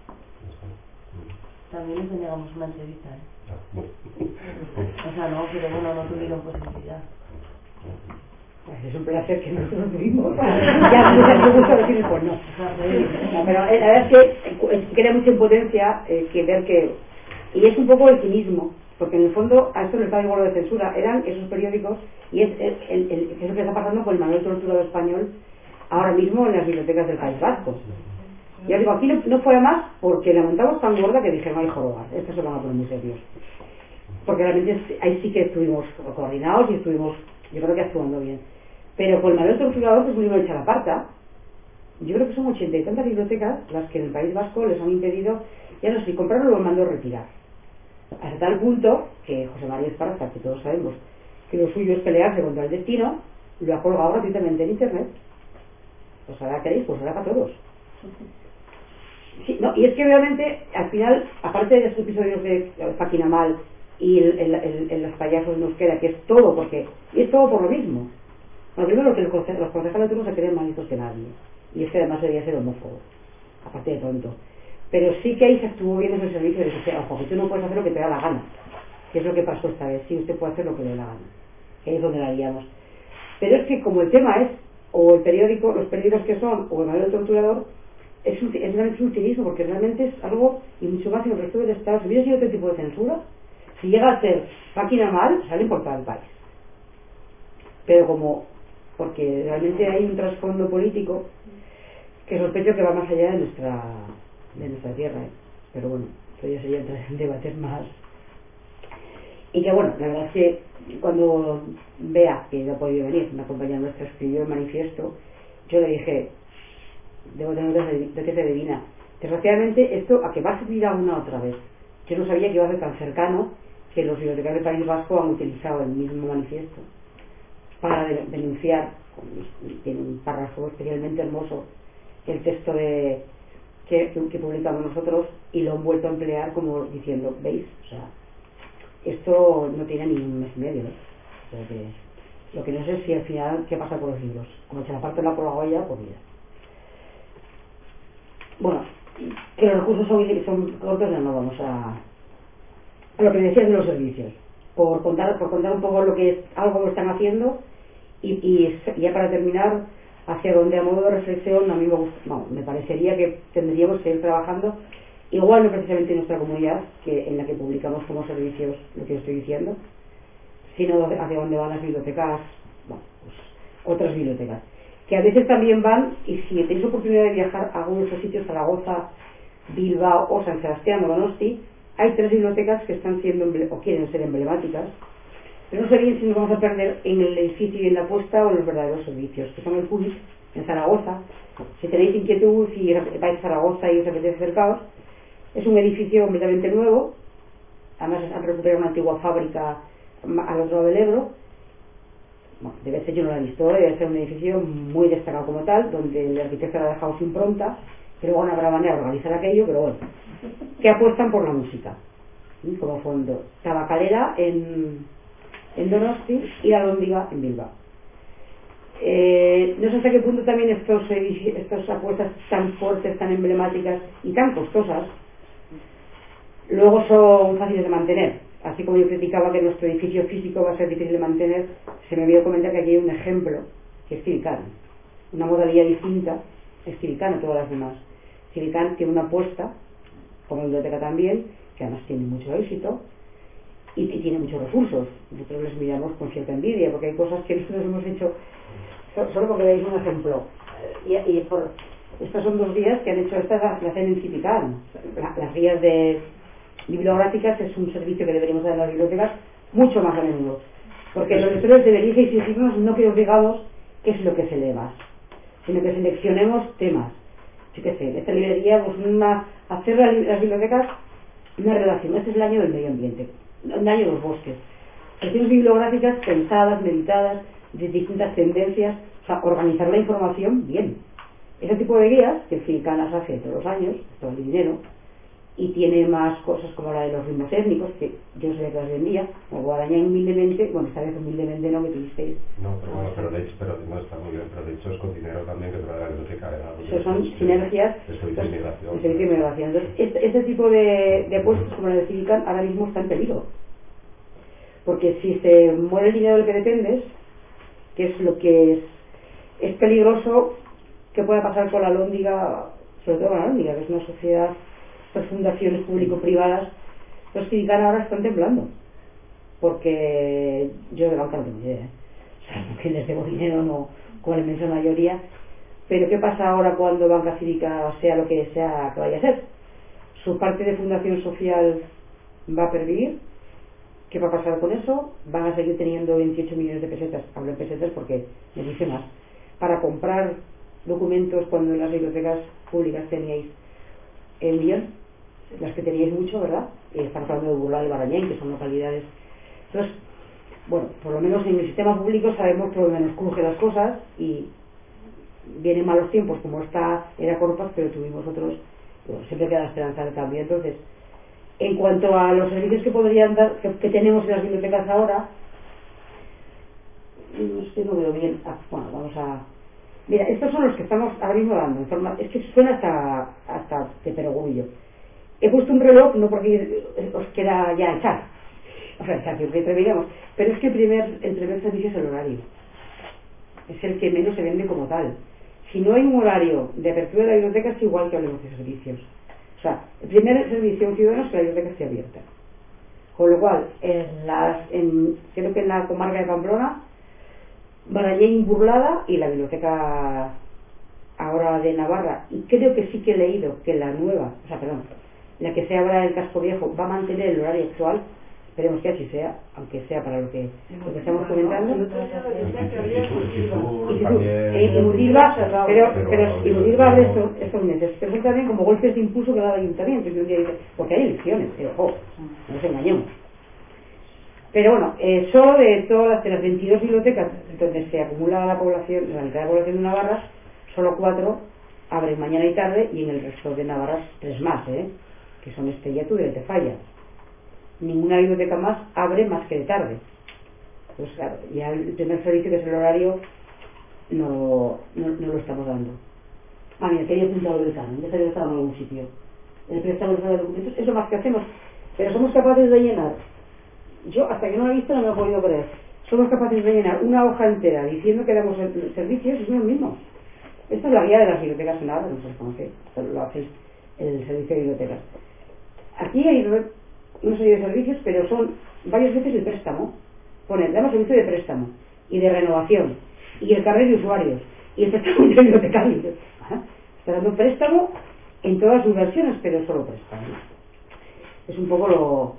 También les denegamos una entrevista, Bueno. O sea, no, pero bueno, no tuvieron posibilidad. Es un placer que nosotros tuvimos. Ya me gusta decir, pues no. Pero la verdad es que crea mucha impotencia que ver que... Y es un poco el cinismo, porque en el fondo a esto no estaba igual de censura, eran esos periódicos, y es lo que está pasando con el manual torturado español ahora mismo en las bibliotecas del País Vasco. Ya digo, aquí no fue a más porque la montamos tan gorda que dijeron, ay, jorobar, estos se van a poner muy serios. Porque realmente ahí sí que estuvimos coordinados y estuvimos, yo creo que actuando bien. Pero con el manual torturador, que es un libro de Chalaparta, yo creo que son 80 y tantas bibliotecas las que en el País Vasco les han impedido, ya no sé, comprarlo lo mandó a retirar. Hasta tal punto que José María Esparza, que todos sabemos que lo suyo es pelearse contra el destino, lo ha colgado gratuitamente en internet. Pues ahora queréis, pues ahora para todos. Sí, no, y es que realmente al final, aparte de esos episodios de Página Mal y los payasos nos queda, que es todo porque, y es todo por lo mismo. Bueno, primero que los concejales no se creen más listos que nadie, y es que además debería ser homófobo, aparte de tonto. Pero sí que ahí se estuvo bien ese servicio de decir, ojo, que tú no puedes hacer lo que te da la gana, que es lo que pasó esta vez. Sí, usted puede hacer lo que le da la gana, que ahí es donde la haríamos. Pero es que como el tema es o el periódico, los periódicos que son, o el manual del torturador, es realmente un cinismo, porque realmente es algo, y mucho más en el resto del Estado. Si hubiera sido otro tipo de censura, si llega a ser Página Mal, sale por todo el país. Pero porque realmente hay un trasfondo político que sospecho que va más allá de nuestra tierra, ¿eh? Pero bueno, eso ya sería entrar en debates más. Y que bueno, la verdad es que cuando Bea, que no ha podido venir, una compañera nuestra, escribió el manifiesto, yo le dije, debo tener de que se adivina. Desgraciadamente esto a que va a servir a una otra vez. Yo no sabía que iba a ser tan cercano que los bibliotecarios del País Vasco han utilizado el mismo manifiesto para denunciar, tiene un párrafo especialmente hermoso, el texto que publicamos nosotros, y lo han vuelto a emplear como diciendo, ¿veis? O sea, esto no tiene ni un mes y medio, ¿no? O sea que, lo que no sé es si al final qué pasa con los libros. Como se la parte la colgado ya, pues mira. Bueno, que los recursos son cortos, ya no vamos a lo que decían de los servicios. Por contar un poco algo que están haciendo, y ya para terminar, hacia donde a modo de reflexión a mí me parecería que tendríamos que ir trabajando, igual no precisamente en nuestra comunidad, que en la que publicamos como servicios lo que yo estoy diciendo, sino hacia donde van las bibliotecas, bueno, pues, otras bibliotecas, que a veces también van, y si tenéis oportunidad de viajar a algunos sitios, Zaragoza, Bilbao o San Sebastián o Donosti, hay 3 bibliotecas que están siendo o quieren ser emblemáticas, pero no sé bien si nos vamos a perder en el edificio y en la apuesta o en los verdaderos servicios, que son el Public en Zaragoza. Si tenéis inquietud, si vais a Zaragoza y os apetece acercaros, es un edificio completamente nuevo, además han recuperado una antigua fábrica al otro lado del Ebro. Bueno, debe ser, yo no lo he visto, debe ser un edificio muy destacado como tal, donde el arquitecto le ha dejado su impronta, que luego no habrá manera de organizar aquello, pero bueno, que apuestan por la música como fondo. Tabacalera en Donosti y la Lóndiga en Bilbao. No sé hasta qué punto también estas apuestas tan fuertes, tan emblemáticas y tan costosas luego son fáciles de mantener. Así como yo criticaba que nuestro edificio físico va a ser difícil de mantener, se me olvidó comentar que aquí hay un ejemplo que es Ciricán, una modalidad distinta. Es Ciricán a todas las demás. Ciricán tiene una apuesta, como biblioteca también, que además tiene mucho éxito y tiene muchos recursos. Nosotros les miramos con cierta envidia, porque hay cosas que nosotros hemos hecho, solo porque veis un ejemplo, estos son 2 guías que han hecho, estas las hacen en Ciricán. Las guías bibliográficas es un servicio que deberíamos dar en las bibliotecas mucho más a menudo, porque los lectores deberíais exigirnos no que os digamos qué es lo que se lee más, sino que seleccionemos temas. Yo qué sé, esta librería, pues hacer las bibliotecas una relación. Este es el año del medio ambiente, el año de los bosques, secciones bibliográficas pensadas, meditadas, de distintas tendencias, o sea, organizar la información bien. Ese tipo de guías que Ciricán las hace todos los años, todo el dinero, y tiene más cosas como la de los ritmos étnicos, que yo no sabía que las vendía, como Guadaña humildemente, bueno, esta vez humildemente no me tuvisteis. No, pero bueno, pero de hecho, no está muy bien, pero de hecho es con dinero también que te va a la biblioteca. Eso son sinergias de servicio de migración. Entonces, este tipo de apuestas como la de Ciricán ahora mismo está en peligro. Porque si se muere el dinero del que dependes, que es lo que es peligroso que pueda pasar con la Lóndiga, sobre todo con la Lóndiga, que es una sociedad, estas fundaciones público-privadas. Los Ciricán ahora están temblando, porque yo de banca no tengo idea, o sea, porque les debo dinero, no, como la inmensa mayoría, Pero ¿qué pasa ahora cuando Banca Cívica sea lo que sea que vaya a ser? ¿Su parte de fundación social va a pervivir? ¿Qué va a pasar con eso? ¿Van a seguir teniendo 28 millones de pesetas? Hablo en pesetas porque me dice más. Para comprar documentos cuando en las bibliotecas públicas teníais el millón, las que teníais mucho, ¿verdad? Estamos hablando de Burlada y Barañáin, que son localidades. Entonces, bueno, por lo menos en el sistema público sabemos que por lo menos cruje las cosas y vienen malos tiempos, como era Corpas, pero tuvimos otros, bueno, siempre queda la esperanza del cambio. Entonces, en cuanto a los servicios que podrían dar, que tenemos en las bibliotecas ahora, no veo bien. Bueno, vamos a... Mira, estos son los que estamos ahora mismo dando. Es que suena hasta de perogrullo. He puesto un reloj, no porque os quiera ya echar. O sea, echar, que preveíamos. Pero es que el primer servicio es el horario. Es el que menos se vende como tal. Si no hay un horario de apertura de la biblioteca, es igual que hablemos de servicios. O sea, el primer servicio a un ciudadano es que la biblioteca esté abierta. Con lo cual, creo que en la comarca de Pamplona, Barañáin, Burlada y la biblioteca ahora de Navarra, y creo que sí que he leído que la que se abra en el Casco Viejo va a mantener el horario actual. Esperemos que así sea, aunque sea para lo que estamos comentando. Y Mutilva, pero Mutilva abre estos meses, pero son también como golpes de impulso que da el ayuntamiento, porque hay elecciones, pero ojo, no nos engañemos. Pero bueno, solo de todas las 22 bibliotecas donde se acumula la población, la mitad de la población de Navarra, solo 4 abren mañana y tarde, y en el resto de Navarra 3 más, que son Estella, Tudela y Tafalla. Ninguna biblioteca más abre más que de tarde. Pues claro, ya el primer servicio, que es el horario, no lo estamos dando. Mira, que haya apuntado el canon, ya sabía que estaba en algún sitio. El préstamo de documentos es lo más que hacemos, pero somos capaces de llenar. Yo, hasta que no lo he visto, no me he podido creer. Somos capaces de llenar una hoja entera diciendo que damos servicios, es lo mismo. Esta es la guía de las bibliotecas en Navarra, no se les conoce, lo hacéis el servicio de bibliotecas. Aquí hay una serie de servicios, pero son varias veces el préstamo. Damos servicio de préstamo y de renovación y el carnet de usuarios y el préstamo de bibliotecarios. Está dando préstamo en todas sus versiones, pero solo préstamo. Es un poco lo...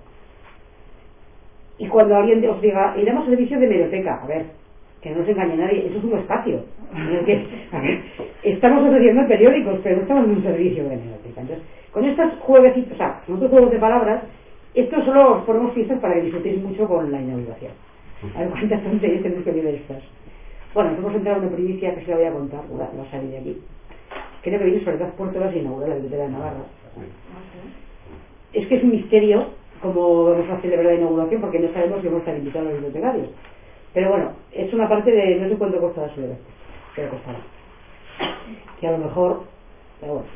Y cuando alguien os diga, y damos servicio de hemeroteca, a ver, que no nos engañe nadie, eso es un espacio. A ver, estamos ofreciendo periódicos, pero no estamos en un servicio de hemeroteca. Entonces, con estos jueguecitos, o sea, con estos juegos de palabras, esto solo os ponemos fiestas para que disfrutéis mucho con la inauguración. A ver cuántas tonterías tenemos que vivir estas. Bueno, nos hemos entrado en una primicia que se la voy a contar, va a salir de aquí. Creo que viene sobre las puertas y inaugura la biblioteca de Navarra. Es que es un misterio cómo vamos a celebrar la inauguración, porque no sabemos si vamos a estar invitados a los bibliotecarios. Pero bueno, es una parte de, no sé cuánto costará su evento, pero costará. Que a lo mejor, pero bueno.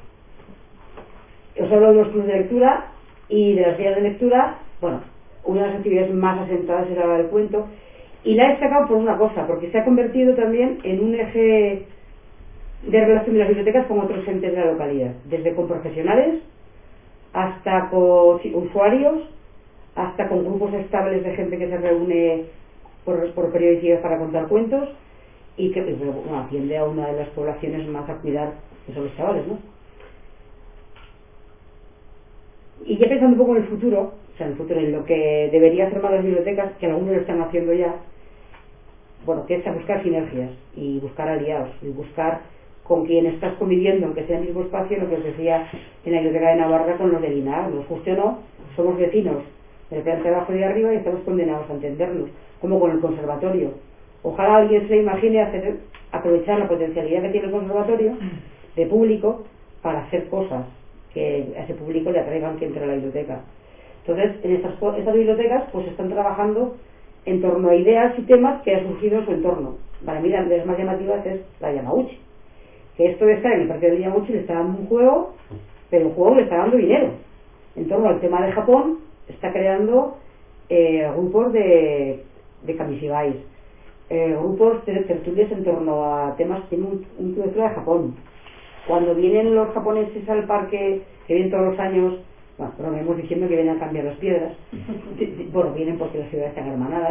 Os hablo de los clubes de lectura y de las guías de lectura. Bueno, una de las actividades más asentadas era la del cuento, y la he destacado por una cosa, porque se ha convertido también en un eje de relación de las bibliotecas con otros entes de la localidad, desde con profesionales hasta con usuarios, hasta con grupos estables de gente que se reúne por periodicidad para contar cuentos, y que bueno, atiende a una de las poblaciones más a cuidar, que son los chavales, ¿no? Y ya pensando un poco en el futuro, en lo que debería hacer más las bibliotecas, que algunos lo están haciendo ya, bueno, que es a buscar sinergias y buscar aliados y buscar con quien estás conviviendo, aunque sea el mismo espacio, lo que os decía en la biblioteca de Navarra con los de Linares, nos guste o no, somos vecinos del planta de abajo y de arriba y estamos condenados a entendernos, como con el conservatorio. Ojalá alguien se imagine aprovechar la potencialidad que tiene el conservatorio de público para hacer cosas que a ese público le atraigan que entre a la biblioteca. Entonces, en estas bibliotecas pues están trabajando en torno a ideas y temas que han surgido en su entorno. Para mí, las más llamativas es la Yamauchi, que esto de estar en el parque del Yamauchi le está dando un juego, pero el juego le está dando dinero. En torno al tema de Japón, está creando grupos de Kamishibais, grupos de tertulias en torno a temas. Tiene un club de Japón. Cuando vienen los japoneses al parque, que vienen todos los años, bueno, pero vemos diciendo que vienen a cambiar las piedras. Bueno, vienen porque las ciudades están hermanadas.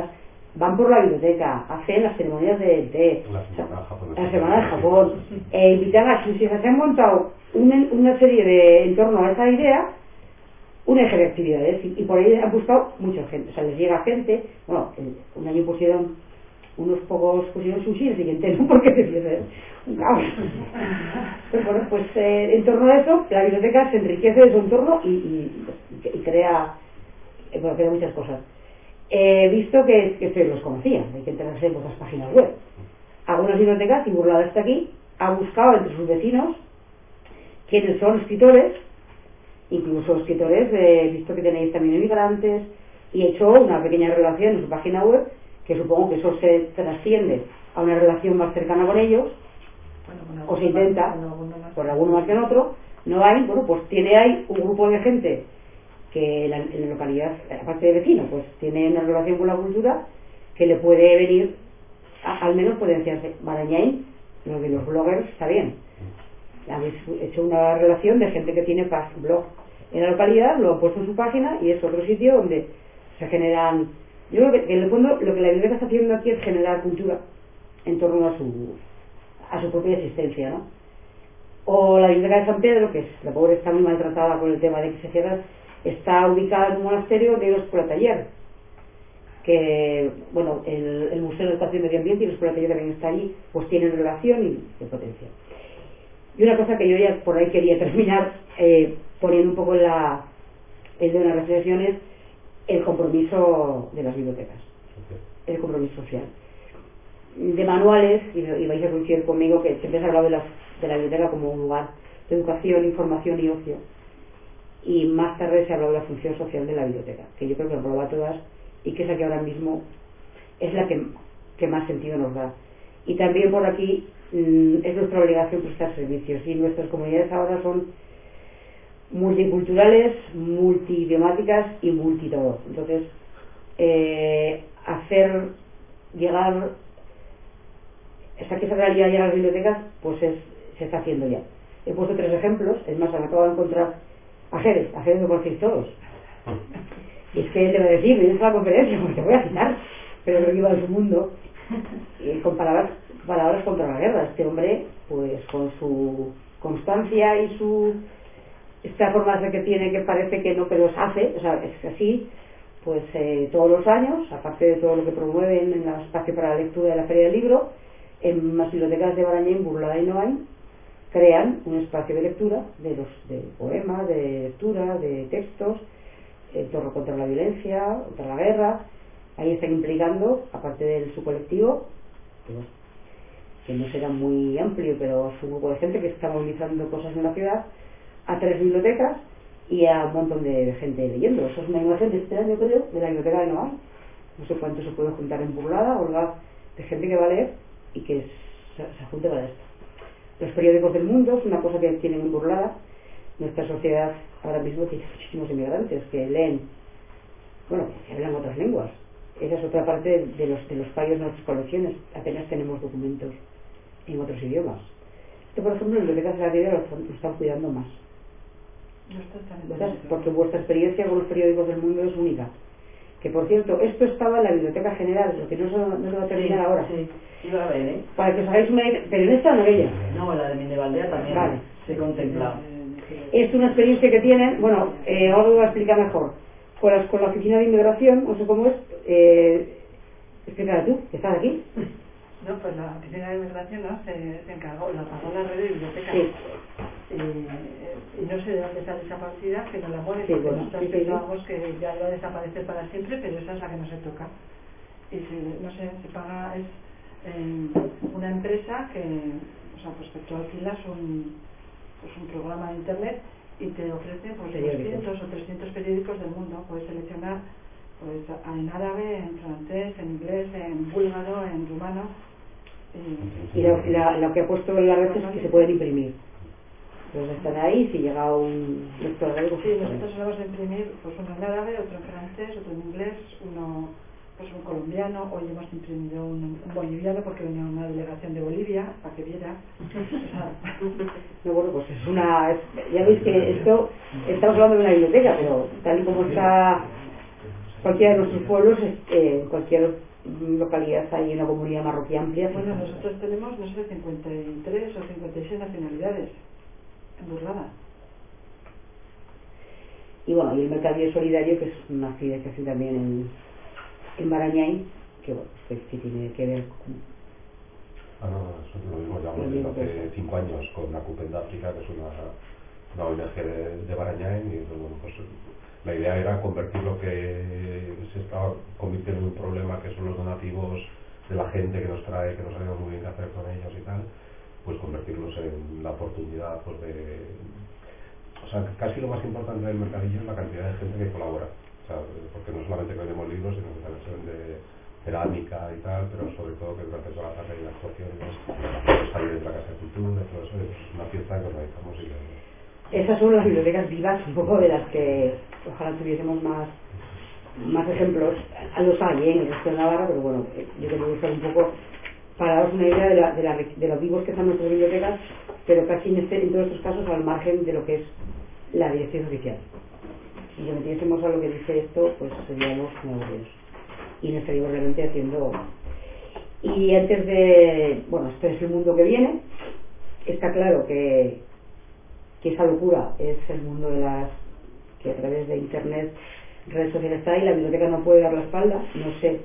van por la biblioteca, hacen las ceremonias de té, la semana de Japón, invitan a sus hijas, se han montado una serie de, en torno a esa idea, un eje de actividades, y por ahí han buscado mucha gente, o sea, les llega gente. Bueno, un año pusieron unos pocos, pusieron sushi, el siguiente no, porque se un caos. Pues bueno, pues en torno a eso, la biblioteca se enriquece de su entorno y crea, bueno, crea muchas cosas. He visto que ustedes los conocían, hay que enterarse en otras páginas web. Algunas bibliotecas, y Burlada está aquí, ha buscado entre sus vecinos quienes son escritores, incluso escritores, he visto que tenéis también emigrantes, y he hecho una pequeña relación en su página web, que supongo que eso se trasciende a una relación más cercana con ellos, bueno, o se intenta, por alguno más que en otro. No hay, bueno, pues tiene ahí un grupo de gente que en la localidad, aparte de vecinos, pues tiene una relación con la cultura que le puede venir, al menos potenciarse. Barañáin, lo de los bloggers, está bien. Habéis hecho una relación de gente que tiene blog en la localidad, lo ha puesto en su página y es otro sitio donde se generan. Yo creo que en el fondo lo que la biblioteca está haciendo aquí es generar cultura en torno a su propia existencia, ¿no? O la biblioteca de San Pedro, que la pobre está muy maltratada con el tema de que se cierra, está ubicada en un monasterio de una escuela taller, que bueno, el Museo de Educación y Medio Ambiente y la escuela taller también está allí, pues tienen relación y de potencia. Y una cosa que yo ya por ahí quería terminar poniendo un poco en de unas reflexiones, el compromiso de las bibliotecas, el compromiso social. De manuales, y vais a coincidir conmigo que siempre se ha hablado de la biblioteca como un lugar de educación, información y ocio, y más tarde se ha hablado de la función social de la biblioteca, que yo creo que engloba todas y que es la que ahora mismo es la que más sentido nos da. Y también por aquí es nuestra obligación prestar servicios, y nuestras comunidades ahora son multiculturales, multidiomáticas y multitodo. Entonces, hacer llegar que esa realidad llegue a las bibliotecas, pues se está haciendo ya. He puesto 3 ejemplos, es más, me acabo de encontrar a Jerez lo conocéis todos. Y es que te voy a decir, vienes a la conferencia, porque te voy a citar, pero creo que iba de su mundo, con palabras contra la guerra. Este hombre, pues con su constancia y esta forma de que tiene, que parece que no, pero es hace, o sea, es así, pues todos los años, aparte de todo lo que promueven en el espacio para la lectura de la Feria del Libro, en las bibliotecas de Barañáin, Burlada y Noain, crean un espacio de lectura de poemas, de lectura, de textos, en torno contra la violencia, contra la guerra. Ahí están implicando, aparte de su colectivo, que no será muy amplio, pero es un grupo de gente que está movilizando cosas en la ciudad, a 3 bibliotecas y a un montón de gente leyendo. Eso es una imagen de este año, creo, de la biblioteca de Noain. No sé cuánto se puede juntar en Burlada, Olga, de gente que va a leer y que se junte para esto. Los periódicos del mundo es una cosa que tienen en Burlada. Nuestra sociedad ahora mismo tiene muchísimos inmigrantes que leen, bueno, que hablan otras lenguas. Esa es otra parte de los fallos de nuestras colecciones. Apenas tenemos documentos en otros idiomas. Esto, por ejemplo, en bibliotecas de la Riera lo están cuidando más. Porque vuestra experiencia con los periódicos del mundo es única. Que por cierto, esto estaba en la Biblioteca General, lo que no se va a terminar ahora. Sí, iba a ver, ¿eh? Para que os hagáis una idea, pero en esta no ella. No, la de Mindevaldea también vale. Se contempla. Es una experiencia que tienen, bueno, ahora lo voy a explicar mejor. Con la oficina de inmigración, no sé cómo es, explícala tú, que estás aquí. No, pues la oficina de inmigración, ¿no? Se encargó, la pagó la red de bibliotecas. Sí. Y no sé de dónde sale esa partida, que no la mueve, sí, porque bueno, nosotros pensábamos que ya iba a desaparecer para siempre, pero esa es la que no se toca. Y no sé, se paga, es una empresa que, o sea, pues que tú alquilas un programa de internet y te ofrece pues 200 o 300 periódicos del mundo. Puedes seleccionar pues en árabe, en francés, en inglés, en búlgaro, en rumano. Y lo que ha puesto en la red es que se pueden imprimir. Entonces están ahí, si llega un lector de algo. Sí, nosotros vamos a imprimir pues uno en árabe, otro en francés, otro en inglés, uno pues un colombiano. Hoy hemos imprimido un boliviano porque venía una delegación de Bolivia para que viera. No, bueno, pues ya veis que esto, estamos hablando de una biblioteca, pero tal y como está cualquiera de nuestros pueblos, cualquier localidad hay una comunidad marroquí amplia. Bueno, nosotros tenemos, no sé, 53 o 56 nacionalidades en Burlada. Y bueno, y el Mercadillo Solidario, que es una actividad que hacen también en Barañáin, que bueno, pues que tiene que ver con... no, eso lo mismo llevamos desde hace 5 años con la CUPEN de África, que es una ONG de Barañáin, y bueno, pues la idea era convertir lo que se estaba convirtiendo en un problema, que son los donativos de la gente que nos trae, que no sabemos muy bien qué hacer con ellos y tal, pues convertirlos en la oportunidad pues o sea, casi lo más importante del mercadillo es la cantidad de gente que colabora, o sea, porque no solamente que vendemos libros, sino que también se vende cerámica y tal, pero sobre todo que durante toda la tarde hay actuaciones, los talleres de la Casa de Cultura, todo eso, es una fiesta que organizamos y esas son las bibliotecas vivas, un poco de las que ojalá tuviésemos más ejemplos. Los hay en el resto de Navarra, pero bueno, yo quería buscar un poco para daros una idea de lo vivos que están nuestras bibliotecas, pero casi en todos estos casos al margen de lo que es la dirección oficial. Si nos metiésemos a lo que dice esto, pues seríamos muy aburridos y no estaríamos realmente haciendo. Y antes de, bueno, este es el mundo que viene. Está claro que esa locura es el mundo de las que a través de internet, redes sociales está ahí, la biblioteca no puede dar la espalda. No sé,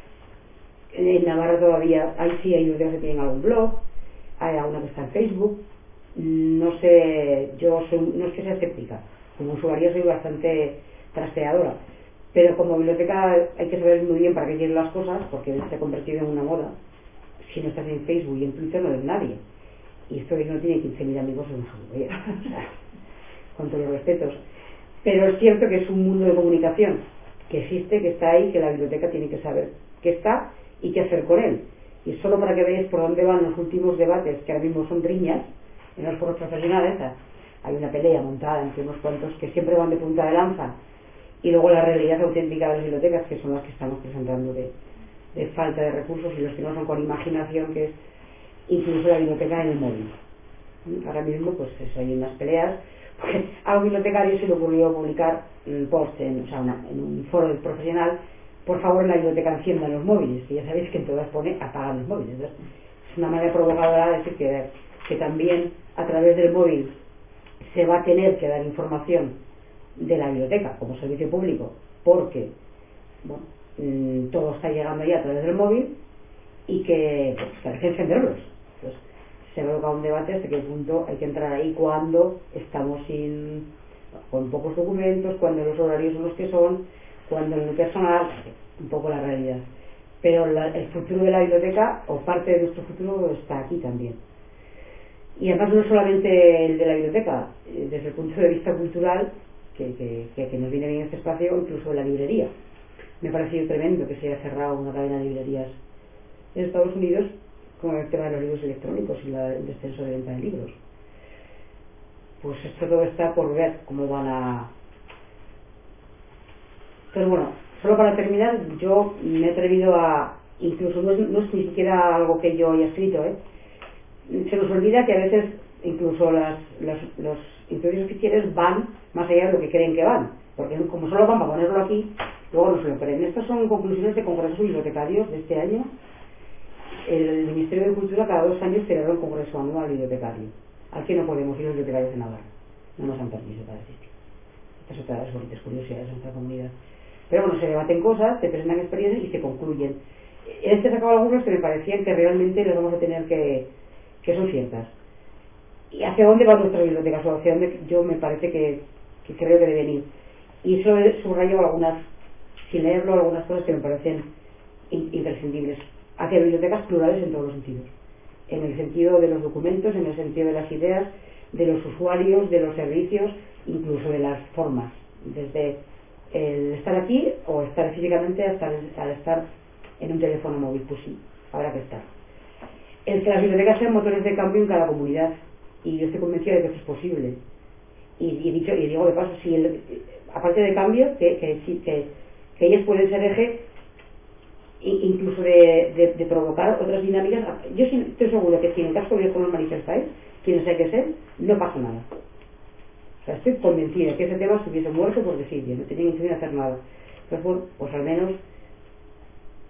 en Navarra todavía hay bibliotecas que tienen algún blog, hay alguna que está en Facebook. No sé, no es que sea escéptica, como usuario soy bastante trasteadora, pero como biblioteca hay que saber muy bien para qué quieren las cosas, porque se ha convertido en una moda. Si no estás en Facebook y en Twitter no eres nadie, y esto que no tiene 15.000 amigos en una jauría, o sea, con todos los respetos, pero es cierto que es un mundo de comunicación que existe, que está ahí, que la biblioteca tiene que saber que está y qué hacer con él. Y solo para que veáis por dónde van los últimos debates, que ahora mismo son riñas en los foros profesionales, hay una pelea montada entre unos cuantos que siempre van de punta de lanza, y luego la realidad auténtica de las bibliotecas, que son las que estamos presentando de falta de recursos, y los que no son con imaginación, que es incluso la biblioteca en el móvil. Ahora mismo pues eso, hay unas peleas, porque a un bibliotecario se le ocurrió publicar un post en un foro profesional: por favor en la biblioteca enciendan los móviles, y ya sabéis que en todas pone apagan los móviles. Entonces, es una manera provocadora de decir que también a través del móvil se va a tener que dar información de la biblioteca como servicio público, porque bueno, todo está llegando ya a través del móvil, y que hay que encenderlos. Entonces, se provoca un debate hasta qué punto hay que entrar ahí cuando estamos con pocos documentos, cuando los horarios son los que son, cuando el personal, un poco la realidad. Pero el futuro de la biblioteca, o parte de nuestro futuro, está aquí también. Y además no solamente el de la biblioteca, desde el punto de vista cultural, que nos viene bien este espacio, incluso la librería. Me ha parecido tremendo que se haya cerrado una cadena de librerías en Estados Unidos con el tema de los libros electrónicos y el descenso de venta de libros. Pues esto todo está por ver cómo van a... Entonces bueno, solo para terminar, yo me he atrevido a, incluso no es ni siquiera algo que yo haya escrito, se nos olvida que a veces incluso los estudios oficiales van más allá de lo que creen que van, porque como solo van para ponerlo aquí, luego no se lo creen. Estas son conclusiones de congresos bibliotecarios de este año. El Ministerio de Cultura cada 2 años celebra un congreso anual bibliotecario, al que no podemos ir los bibliotecarios de Navarra, no nos han permitido para asistir. Estas son otras bonitas curiosidades de nuestra comunidad. Pero bueno, se debaten cosas, se presentan experiencias y se concluyen. En este sacado algunos que me parecían que realmente las vamos a tener que son ciertas. ¿Y hacia dónde van nuestras bibliotecas? O hacia dónde yo me parece que creo que deben ir. Y subrayo algunas, sin leerlo, algunas cosas que me parecen imprescindibles. Hacia bibliotecas plurales en todos los sentidos. En el sentido de los documentos, en el sentido de las ideas, de los usuarios, de los servicios, incluso de las formas. Desde el estar aquí o estar físicamente hasta el estar en un teléfono móvil. Pues sí, habrá que estar. El que las bibliotecas sean motores de cambio en cada comunidad, y yo estoy convencida de que eso es posible. Y digo de paso, aparte de cambio, que ellas pueden ser eje incluso de provocar otras dinámicas. Yo estoy seguro que si en caso de cómo manifestáis, quienes hay que ser, no pasa nada. O sea, estoy convencida que ese tema estuviese muerto porque sí, no tenía intención de hacer nada. Entonces, bueno, pues al menos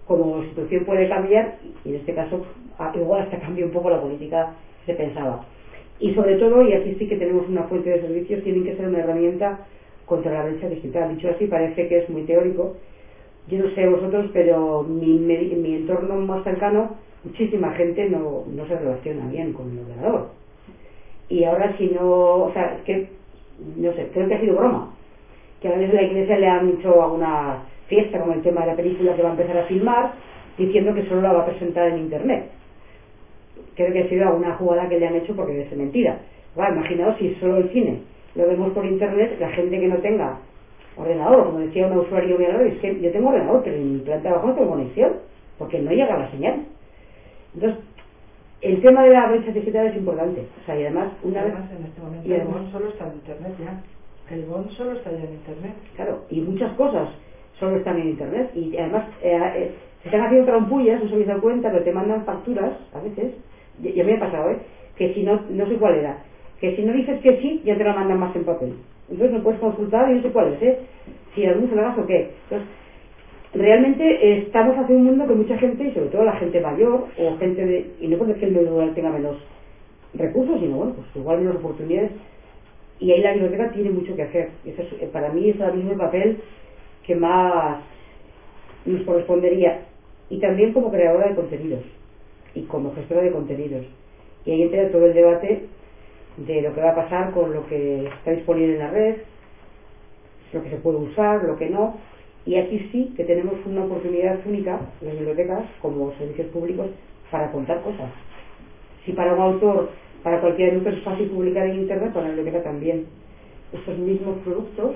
como situación puede cambiar, y en este caso igual hasta cambia un poco la política que se pensaba. Y sobre todo, y aquí sí que tenemos una fuente de servicios, tienen que ser una herramienta contra la brecha digital. Dicho así, parece que es muy teórico. Yo no sé vosotros, pero mi entorno más cercano, muchísima gente no se relaciona bien con el ordenador. Y ahora si no, o sea, es que, no sé, creo que ha sido broma. Que a veces la iglesia le han hecho alguna fiesta con el tema de la película que va a empezar a filmar, diciendo que solo la va a presentar en internet. Creo que ha sido alguna jugada que le han hecho porque es mentira. Bueno, imaginaos si solo el cine lo vemos por internet, la gente que no tenga ordenador, como decía un usuario mío, es que yo tengo ordenador, pero en mi planta de abajo no tengo conexión, porque no llega la señal. Entonces, el tema de la brecha digital es importante. O sea, y además, en este momento el BON solo está en internet ya. El BON solo está ya en internet. Claro, y muchas cosas solo están en internet. Y además, se están haciendo trampullas, no se habéis dado cuenta, pero te mandan facturas, a veces, ya me ha pasado, que si no sé cuál era, que si no dices que sí, ya te la mandan más en papel. Entonces no puedes consultar y no sé cuál es, si algún se lo hagas o qué. Entonces, realmente estamos hacia un mundo que mucha gente, y sobre todo la gente mayor, o gente de, y no porque el medio rural tenga menos recursos, sino bueno, pues igual menos oportunidades, y ahí la biblioteca tiene mucho que hacer. Eso es, para mí es ahora mismo el papel que más nos correspondería, y también como creadora de contenidos y como gestora de contenidos, y ahí entra todo el debate de lo que va a pasar con lo que está disponible en la red, lo que se puede usar, lo que no. Y aquí sí que tenemos una oportunidad única, las bibliotecas, como servicios públicos, para contar cosas. Si para un autor, para cualquier autor es fácil publicar en internet, para la biblioteca también. Estos mismos productos,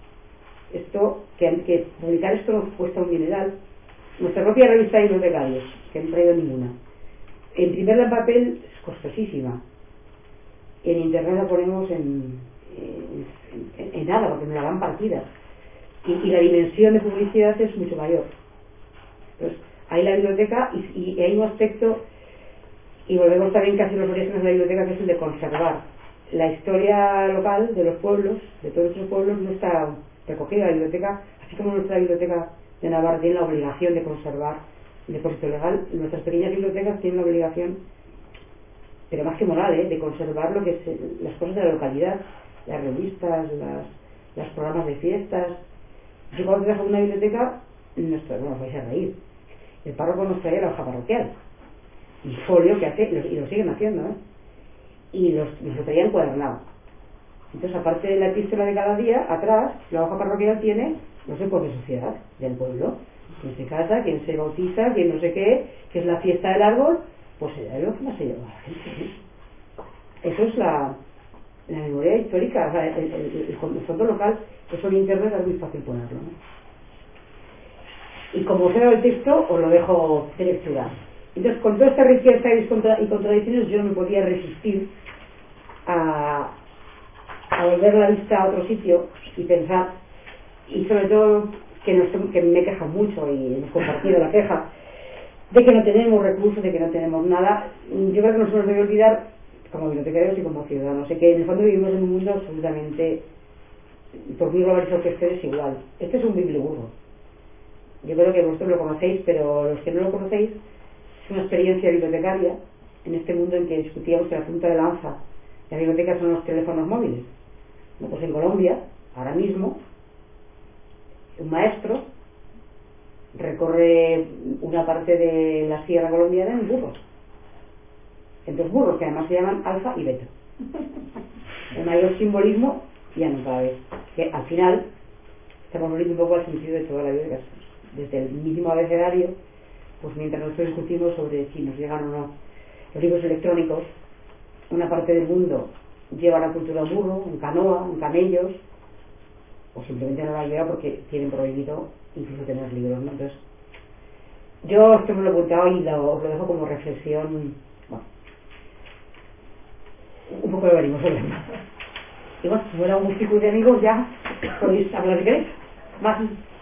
que publicar esto nos cuesta un dineral. Nuestra propia revista de bibliotecarios, que no he traído ninguna, en primerla en papel es costosísima. En internet la ponemos en nada, porque nos la dan partida. Y la dimensión de publicidad es mucho mayor. Entonces, hay la biblioteca y hay un aspecto, y volvemos también casi los orígenes de la biblioteca, que es el de conservar. La historia local de los pueblos, de todos nuestros pueblos, no está recogida en la biblioteca, así como nuestra biblioteca de Navarra tiene la obligación de conservar el depósito legal. Nuestras pequeñas bibliotecas tienen la obligación, pero más que moral, de conservar lo que es las cosas de la localidad, las revistas, los programas de fiestas. Yo cuando trabajo en una biblioteca, bueno, os vais a reír, el párroco nos traía la hoja parroquial y folio que hace, y lo siguen haciendo, y nos lo traían cuadernado. Entonces, aparte de la epístola de cada día, atrás la hoja parroquial tiene los ecos de sociedad del pueblo, quién se casa, quién se bautiza, quién no sé qué, que es la fiesta del árbol, pues es lo que más se lleva a la gente. Eso es la memoria histórica, o sea, el fondo local. Eso en internet es muy fácil ponerlo, y como os he dado el texto, os lo dejo de lectura. Entonces, con toda esta riqueza y contradicciones, yo no me podía resistir a volver la vista a otro sitio y pensar, y sobre todo que me he quejado mucho y hemos compartido la queja de que no tenemos recursos, de que no tenemos nada. Yo creo que no se nos debe olvidar, como bibliotecarios y como ciudadanos, que en el fondo vivimos en un mundo absolutamente, por muy globalizado que esté, es igual. Este es un biblioburro. Yo creo que vosotros lo conocéis, pero los que no lo conocéis, es una experiencia bibliotecaria en este mundo en que discutíamos que la punta de lanza de la biblioteca son los teléfonos móviles. No, pues en Colombia, ahora mismo, un maestro recorre una parte de la sierra colombiana en burros. En dos burros que además se llaman Alfa y Beta. El mayor simbolismo ya no cabe. Que al final estamos volviendo un poco al sentido de toda la vida, desde el mínimo abecedario, pues mientras nosotros discutimos sobre si nos llegan o no los libros electrónicos, una parte del mundo lleva la cultura en burro, en canoa, en camellos, o simplemente no la lleva porque tienen prohibido incluso tener libros, ¿no? Entonces, yo esto me lo he apuntado y os lo dejo como reflexión, bueno, un poco lo venimos hablando. Y bueno, como era un multitud de amigos, ya podéis hablar de queréis más.